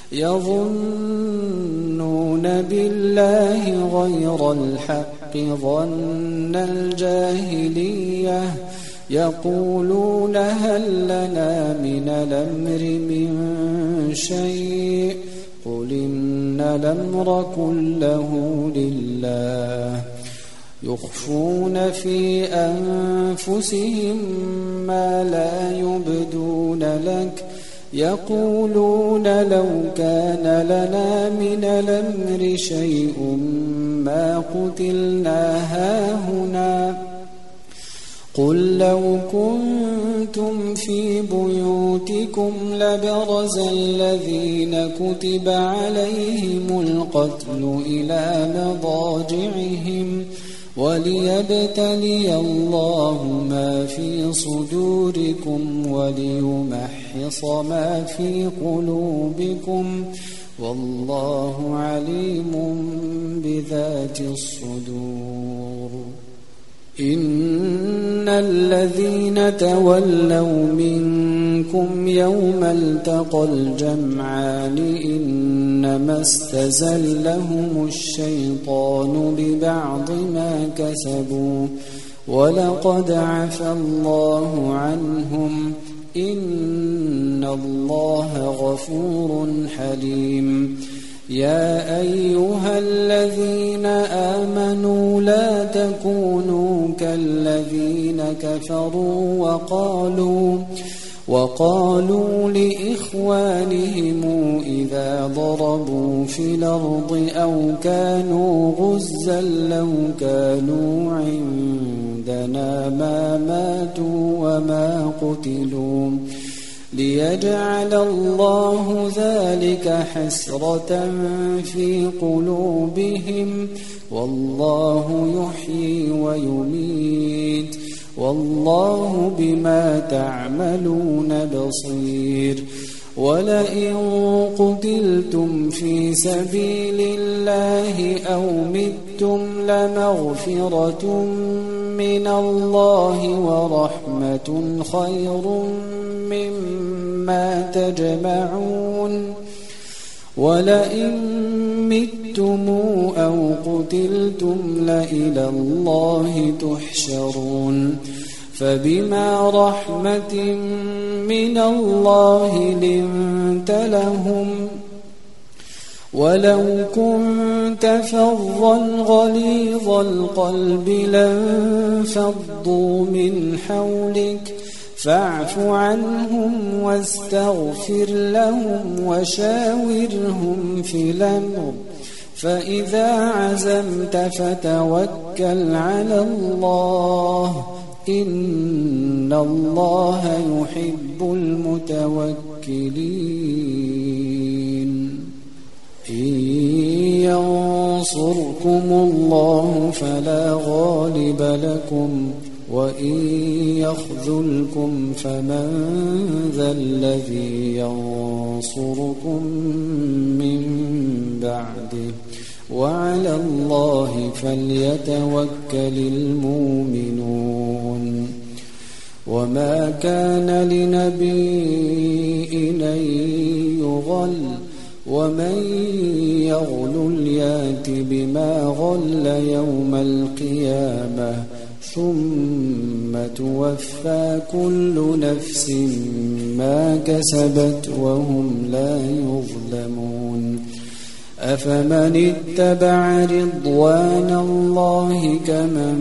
يظنون بالله غير الحق ظن الجاهلية يقولون هل لنا من الأمر من شيء قل إن الأمر كله لله يخفون في أنفسهم ما لا يبدون لك يقولون لو كان لنا من الأمر شيء ما قتلنا هاهنا قل لو كنتم في بيوتكم لبرز الذين كتب عليهم القتل إلى مضاجعهم وليبتلي الله ما في صدوركم وليمحص ما في قلوبكم والله عليم بذات الصدور إن الذين تولوا منكم يوم التقى الجمعان إنما استزلهم الشيطان ببعض ما كسبوا ولقد عفى الله عنهم إن الله غفور حليم. يا أيها الذين آمنوا لا تكونوا كالذين كفروا وقالوا وقالوا لإخوانهم إذا ضربوا في الأرض أو كانوا غزا لو كانوا عندنا ما ماتوا وما قتلوا ليجعل الله ذلك حسرة في قلوبهم والله يحيي ويميت والله بما تعملون بصير. ولئن قتلتم في سبيل الله أو متم لمغفرة من الله ورحمة خير مما تجمعون. ولئن متم أو قتلتم لإلى الله تحشرون. فبما رحمة من الله لنت لهم ولو كنت فظا غليظ القلب لانفضوا من حولك فاعف عنهم واستغفر لهم وشاورهم في الأمر فإذا عزمت فتوكل على الله إن الله يحب المتوكلين. إن ينصركم الله فلا غالب لكم وإن يخذلكم فمن ذا الذي ينصركم من بعده وعلى الله فليتوكل المؤمنون. وما كان لنبي أن يغل ومن يغل يات بما غل يوم القيامة ثم توفى كل نفس ما كسبت وهم لا يظلمون. أفمن اتبع رضوان الله كمن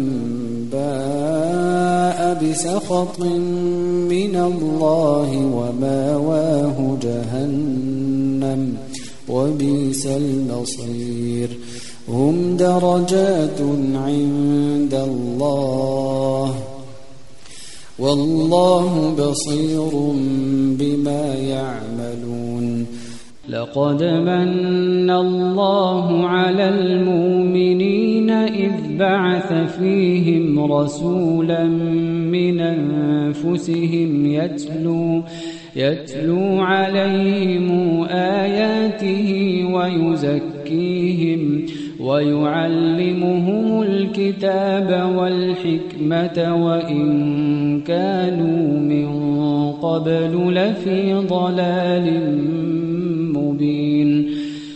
باء بسخط من الله وماواه جهنم وبئس المصير. هم درجات عند الله والله بصير بما يعملون. لقد من الله على المؤمنين إذ بعث فيهم رسولا من أنفسهم يتلو يتلو عليهم آياته ويزكيهم ويعلمهم الكتاب والحكمة وإن كانوا من قبل لفي ضلال مبين.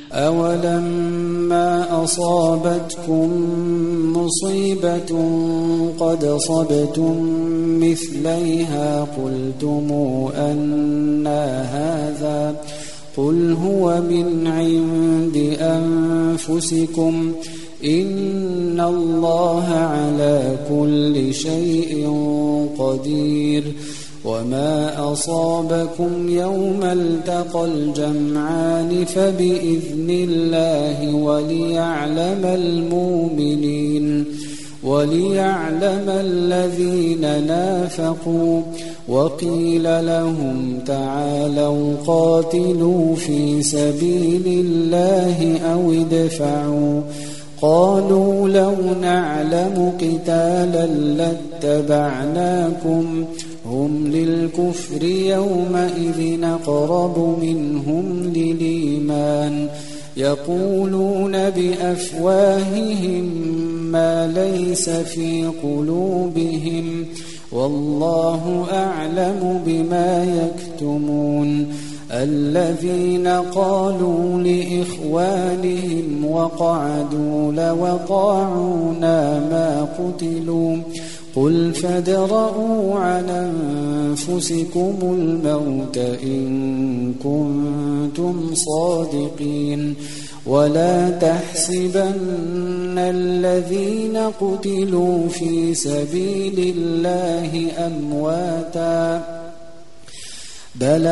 أولما أصابتكم مصيبة قد صبتم مثليها قلتم أنى هذا قل هو من عند أنفسكم إن الله على كل شيء قدير. وما أصابكم يوم التقى الجمعان فبإذن الله وليعلم المؤمنين وليعلم الذين نافقوا. وقيل لهم تعالوا قاتلوا في سبيل الله أو ادفعوا قالوا لو نعلم قتالا لاتبعناكم هم للكفر يومئذ أقرب منهم للإيمان يقولون بأفواههم ما ليس في قلوبهم والله أعلم بما يكتمون. الذين قالوا لإخوانهم وقعدوا لو أطاعونا ما قتلوا قل فادرءوا عن أنفسكم الموت إن كنتم صادقين. ولا تحسبن الذين قتلوا في سبيل الله أمواتا بل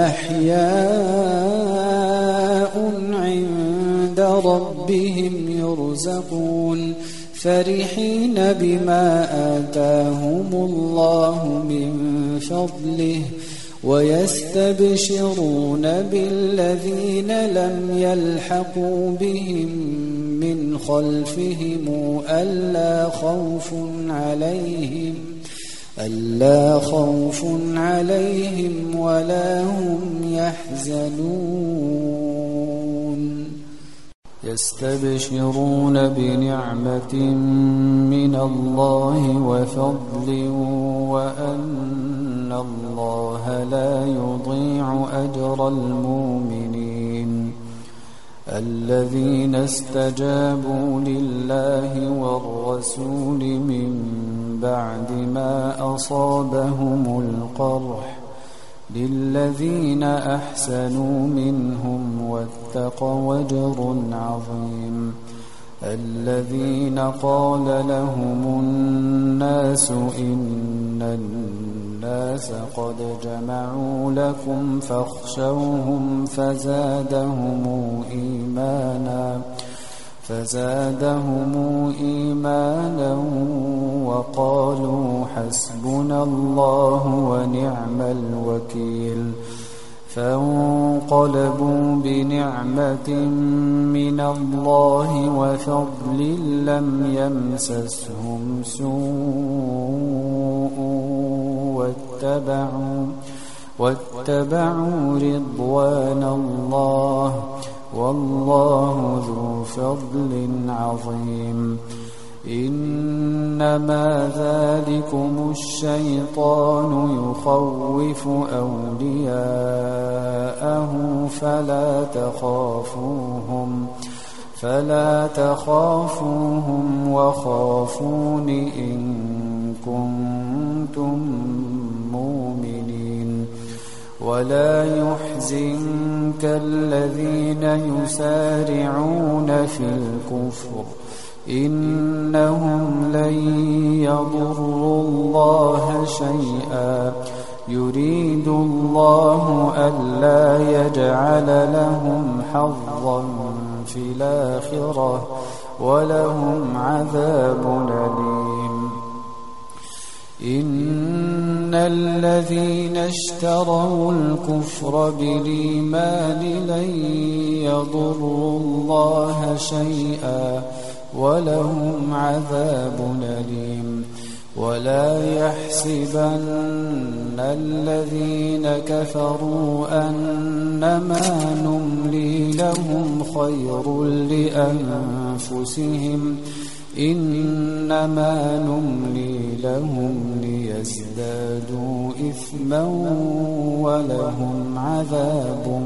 أحياء عند ربهم يرزقون فرحين بما آتاهم الله من فضله ويستبشرون بالذين لم يلحقوا بهم من خلفهم ألا خوف عليهم ألا خوف عليهم ولا هم يحزنون. يستبشرون بنعمة من الله وفضل وأن الله لا يضيع أجر المؤمنين. الذين استجابوا لله والرسول من بعد ما أصابهم القرح للذين أحسنوا منهم واتقوا أجر عظيم. الذين قال لهم الناس إن الناس قد جمعوا لكم فاخشوهم فزادهم إيمانا فزادهم إيمانا وقالوا حسبنا الله ونعم الوكيل. فانقلبوا بنعمة من الله وفضل لم يمسسهم سوء واتبعوا, واتبعوا رضوان الله والله ذو فضل عظيم. إنما ذلكم الشيطان يخوف أولياءه فلا تخافوهم فلا تخافوهم وخافون إن كنتم مؤمنين. ولا يحزنك الذين يسارعون في الكفر إنهم لن يضروا الله شيئا يريد الله ألا يجعل لهم حظا في الآخرة ولهم عذاب أليم. إن الذين اشتروا الكفر بالإيمان لن يضروا الله شيئا ولهم عذاب أليم. ولا يحسبن الذين كفروا أنما نملي لهم خير لأنفسهم إنما نملي لهم ليزدادوا إثما ولهم عذاب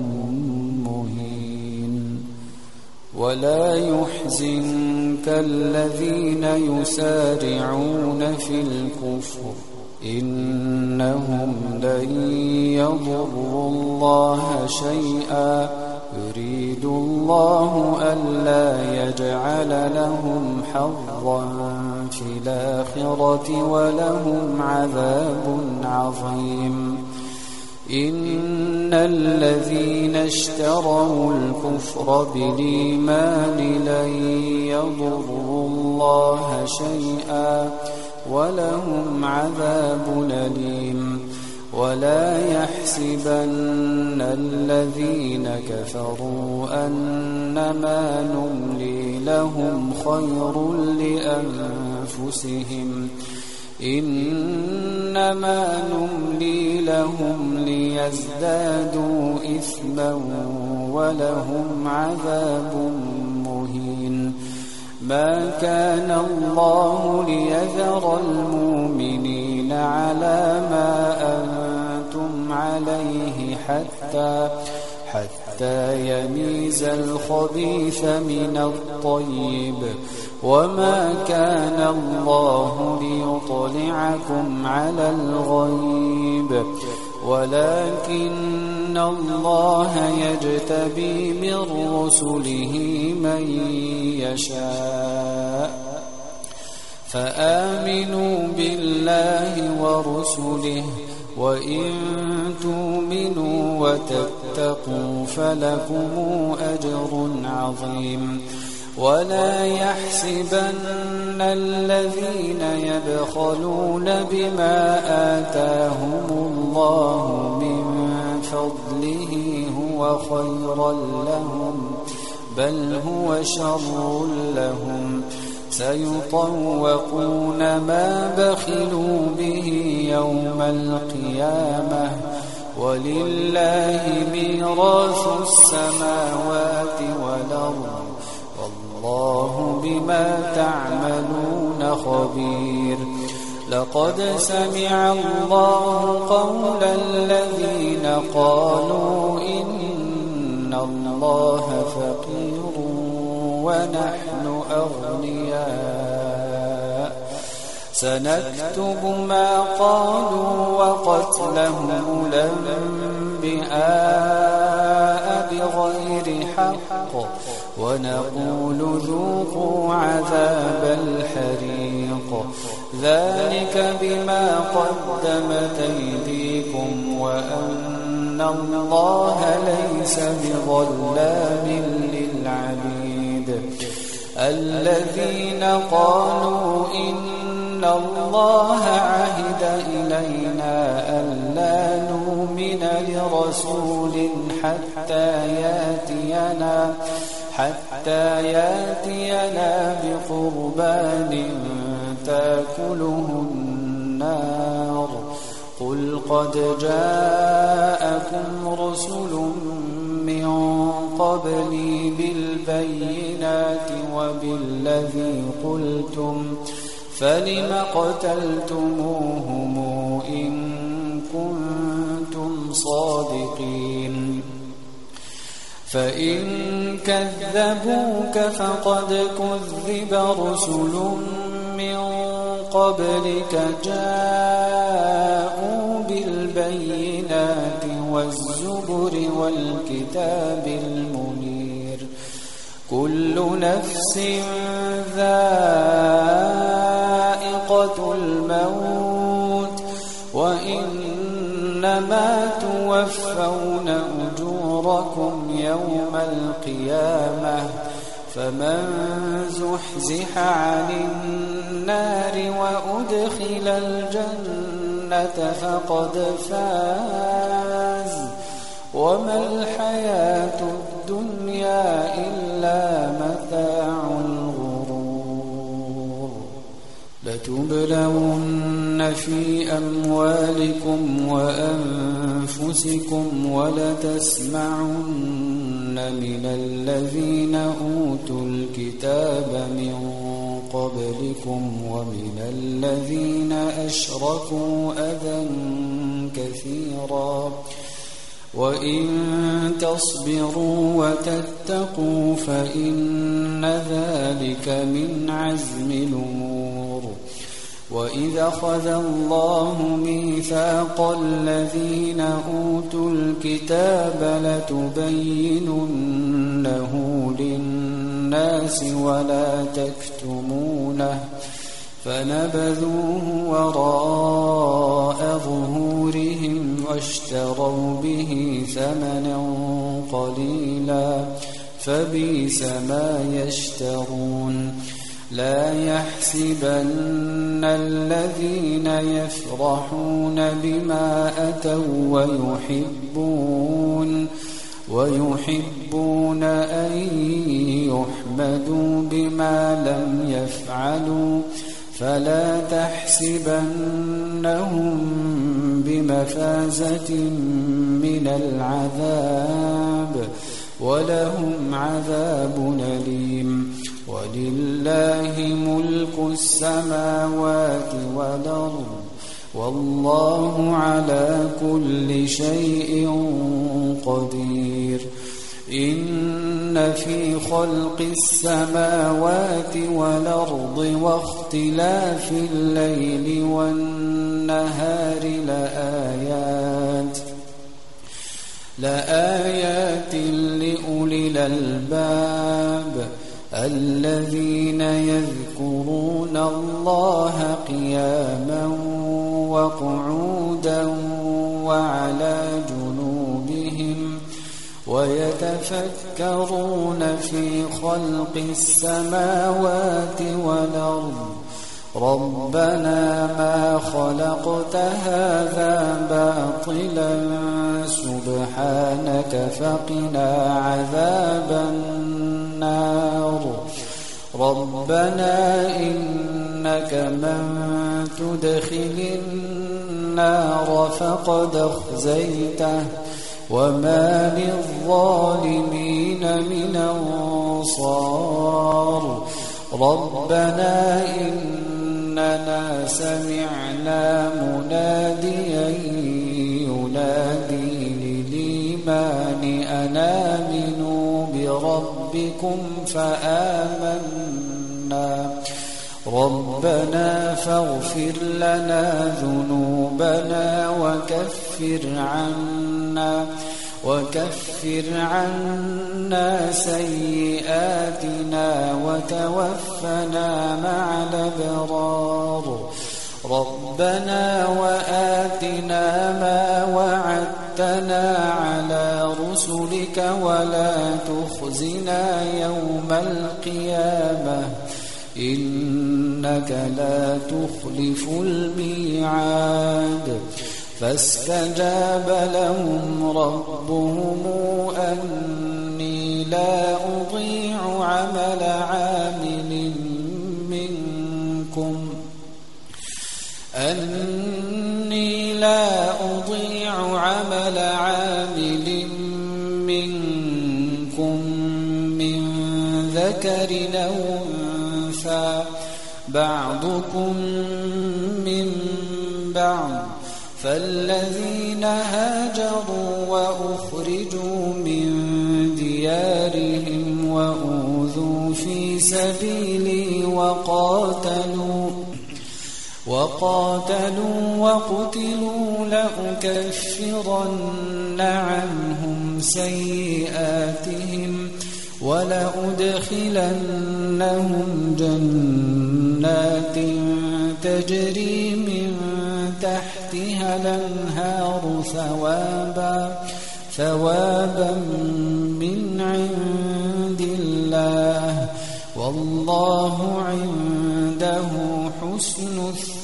مهين. ولا يحزنك الذين يسارعون في الكفر إنهم لن يضروا الله شيئا يريد الله ألا يجعل لهم حظا في الآخرة ولهم عذاب عظيم. إن الذين اشتروا الكفر بالإيمان لن يضروا الله شيئا ولهم عذاب أليم. ولا يحسبن الذين كفروا أنما نملي لهم خير لأنفسهم إنما نملي لهم ليزدادوا إثما ولهم عذاب مهين. ما كان الله ليذر المؤمنين على ما أنتم عليه حتى حتى يميز الخبيث من الطيب، وما كان الله ليطلعكم على الغيب، ولكن الله يجتبي من رسله من يشاء، فآمنوا بالله ورسله، وإن تؤمنوا وتتقوا فلكم أجر عظيم. ولا يحسبن الذين يبخلون بما آتاهم الله من فضله هو خيرا لهم، بل هو شر لهم، سيطوقون ما بخلوا به يوم القيامة، ولله ميراث السماوات والأرض، والله بما تعملون خبير. لقد سمع الله قول الذين قالوا إن الله فقير ونحن أغنياء، سنكتب ما قالوا وقتلهم الأنبياء بغير حق، ونقول ذوقوا عذاب الحريق، ذلك بما قدمت أيديكم وأن الله ليس بظلام للعبيد. الذين قالوا إن الله عهد إلينا ألا نؤمن لرسول حتى يأتينا حتى يأتينا بقربان تأكله النار، قل قد جاءكم رسل من قبلي بالبينات وبالذي قلتم، فلم قتلتموهم إن كنتم صادقين؟ فإن كذبوك فقد كذب رسل من قبلك جاءوا بالبينات والزبر والكتاب المنير، كل نفس ذائقة الموت، وإنما توفون أجوركم يوم القيامة، فمن زحزح عن النار وأدخل الجنة فقد فاز، وما الحياة الدنيا إلا متاع الغرور. لتبلون في أموالكم وأنفسكم ولتسمعن من الذين أوتوا الكتاب من قبلكم ومن الذين أشركوا أذى كثيرا، وإن تصبروا وتتقوا فإن ذلك من عزم الأمور. وإذا أخذ الله ميثاق الذين أوتوا الكتاب لتبيننه للناس ولا تكتمونه، فنبذوه وراء ظهورهم واشتروا به ثمنا قليلا، فبئس ما يشترون. لا يحسبن الذين يفرحون بما أتوا ويحبون ويحبون أن يحمدوا بما لم يفعلوا، فلا تحسبنهم بمفازة من العذاب ولهم عذاب أليم ولله ملك السماوات والأرض والله على كل شيء قدير إن في خلق السماوات والأرض واختلاف الليل والنهار لآيات لآيات لأولي الألباب الذين يذكرون الله قياما وقعودا وعلى جنوبهم ويتفكرون في خلق السماوات والأرض ربنا ما خلقت هذا باطلا سبحانك فقنا عذاب النار ربنا إنك من تدخل النار فقد أخزيته وما للظالمين من أنصار ربنا إننا سمعنا مناديا ينادي للإيمان أن آمنوا بربكم فآمنا ربنا فاغفر لنا ذنوبنا وكفر عنا وكفر عنا سيئاتنا وتوفنا مع الأبرار ربنا وآتنا ما وعدتنا على رسلك ولا تخزنا يوم القيامة إنك لا تخلف الميعاد فاستجاب لهم ربهم أني لا أضيع عمل عامل منكم أني لا أضيع عمل عامل منكم من ذكر أو أنثى بعضكم من بعض فالذين هاجروا وأخرجوا من ديارهم وأوذوا في سبيلي وقاتلوا وقاتلوا وقتلوا لأكفرن عنهم سيئاتهم ولأدخلنهم جنات تجري من تحتها الأنهار ثوابا ثوابا من عند الله والله عنده حسن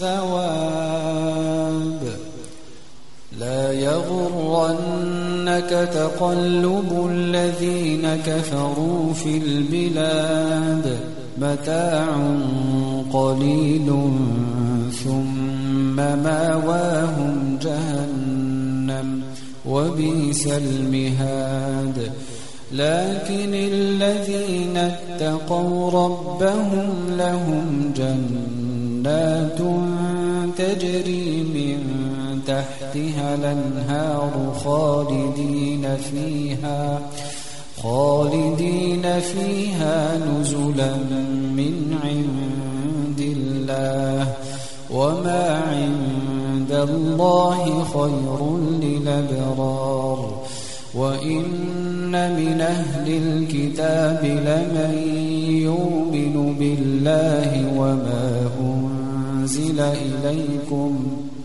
الثواب لا يغرنك تقلب الذين كفروا في البلاد متاع قليل ثم ماواهم جهنم وبئس المهاد لكن الذين اتقوا ربهم لهم جنات تجري من تحتها الأنهار خالدين فيها خالدين فيها نزلا من عند الله وما عند الله خير للأبرار وإن من أهل الكتاب لمن يؤمن بالله وما أنزل إليكم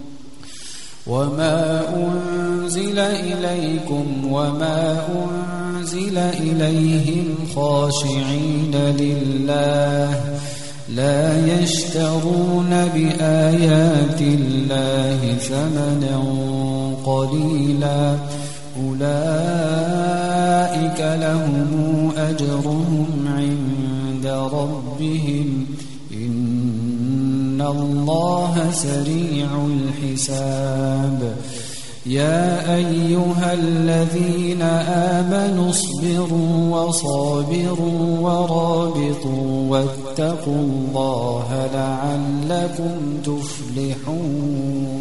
وما أنزل إليكم وما أنزل إليهم خاشعين لله لا يشترون بآيات الله ثمنا قليلا أولئك لهم أجرهم عند ربهم إن الله سريع الحساب يا أيها الذين آمنوا اصبروا وصابروا ورابطوا واتقوا الله لعلكم تفلحون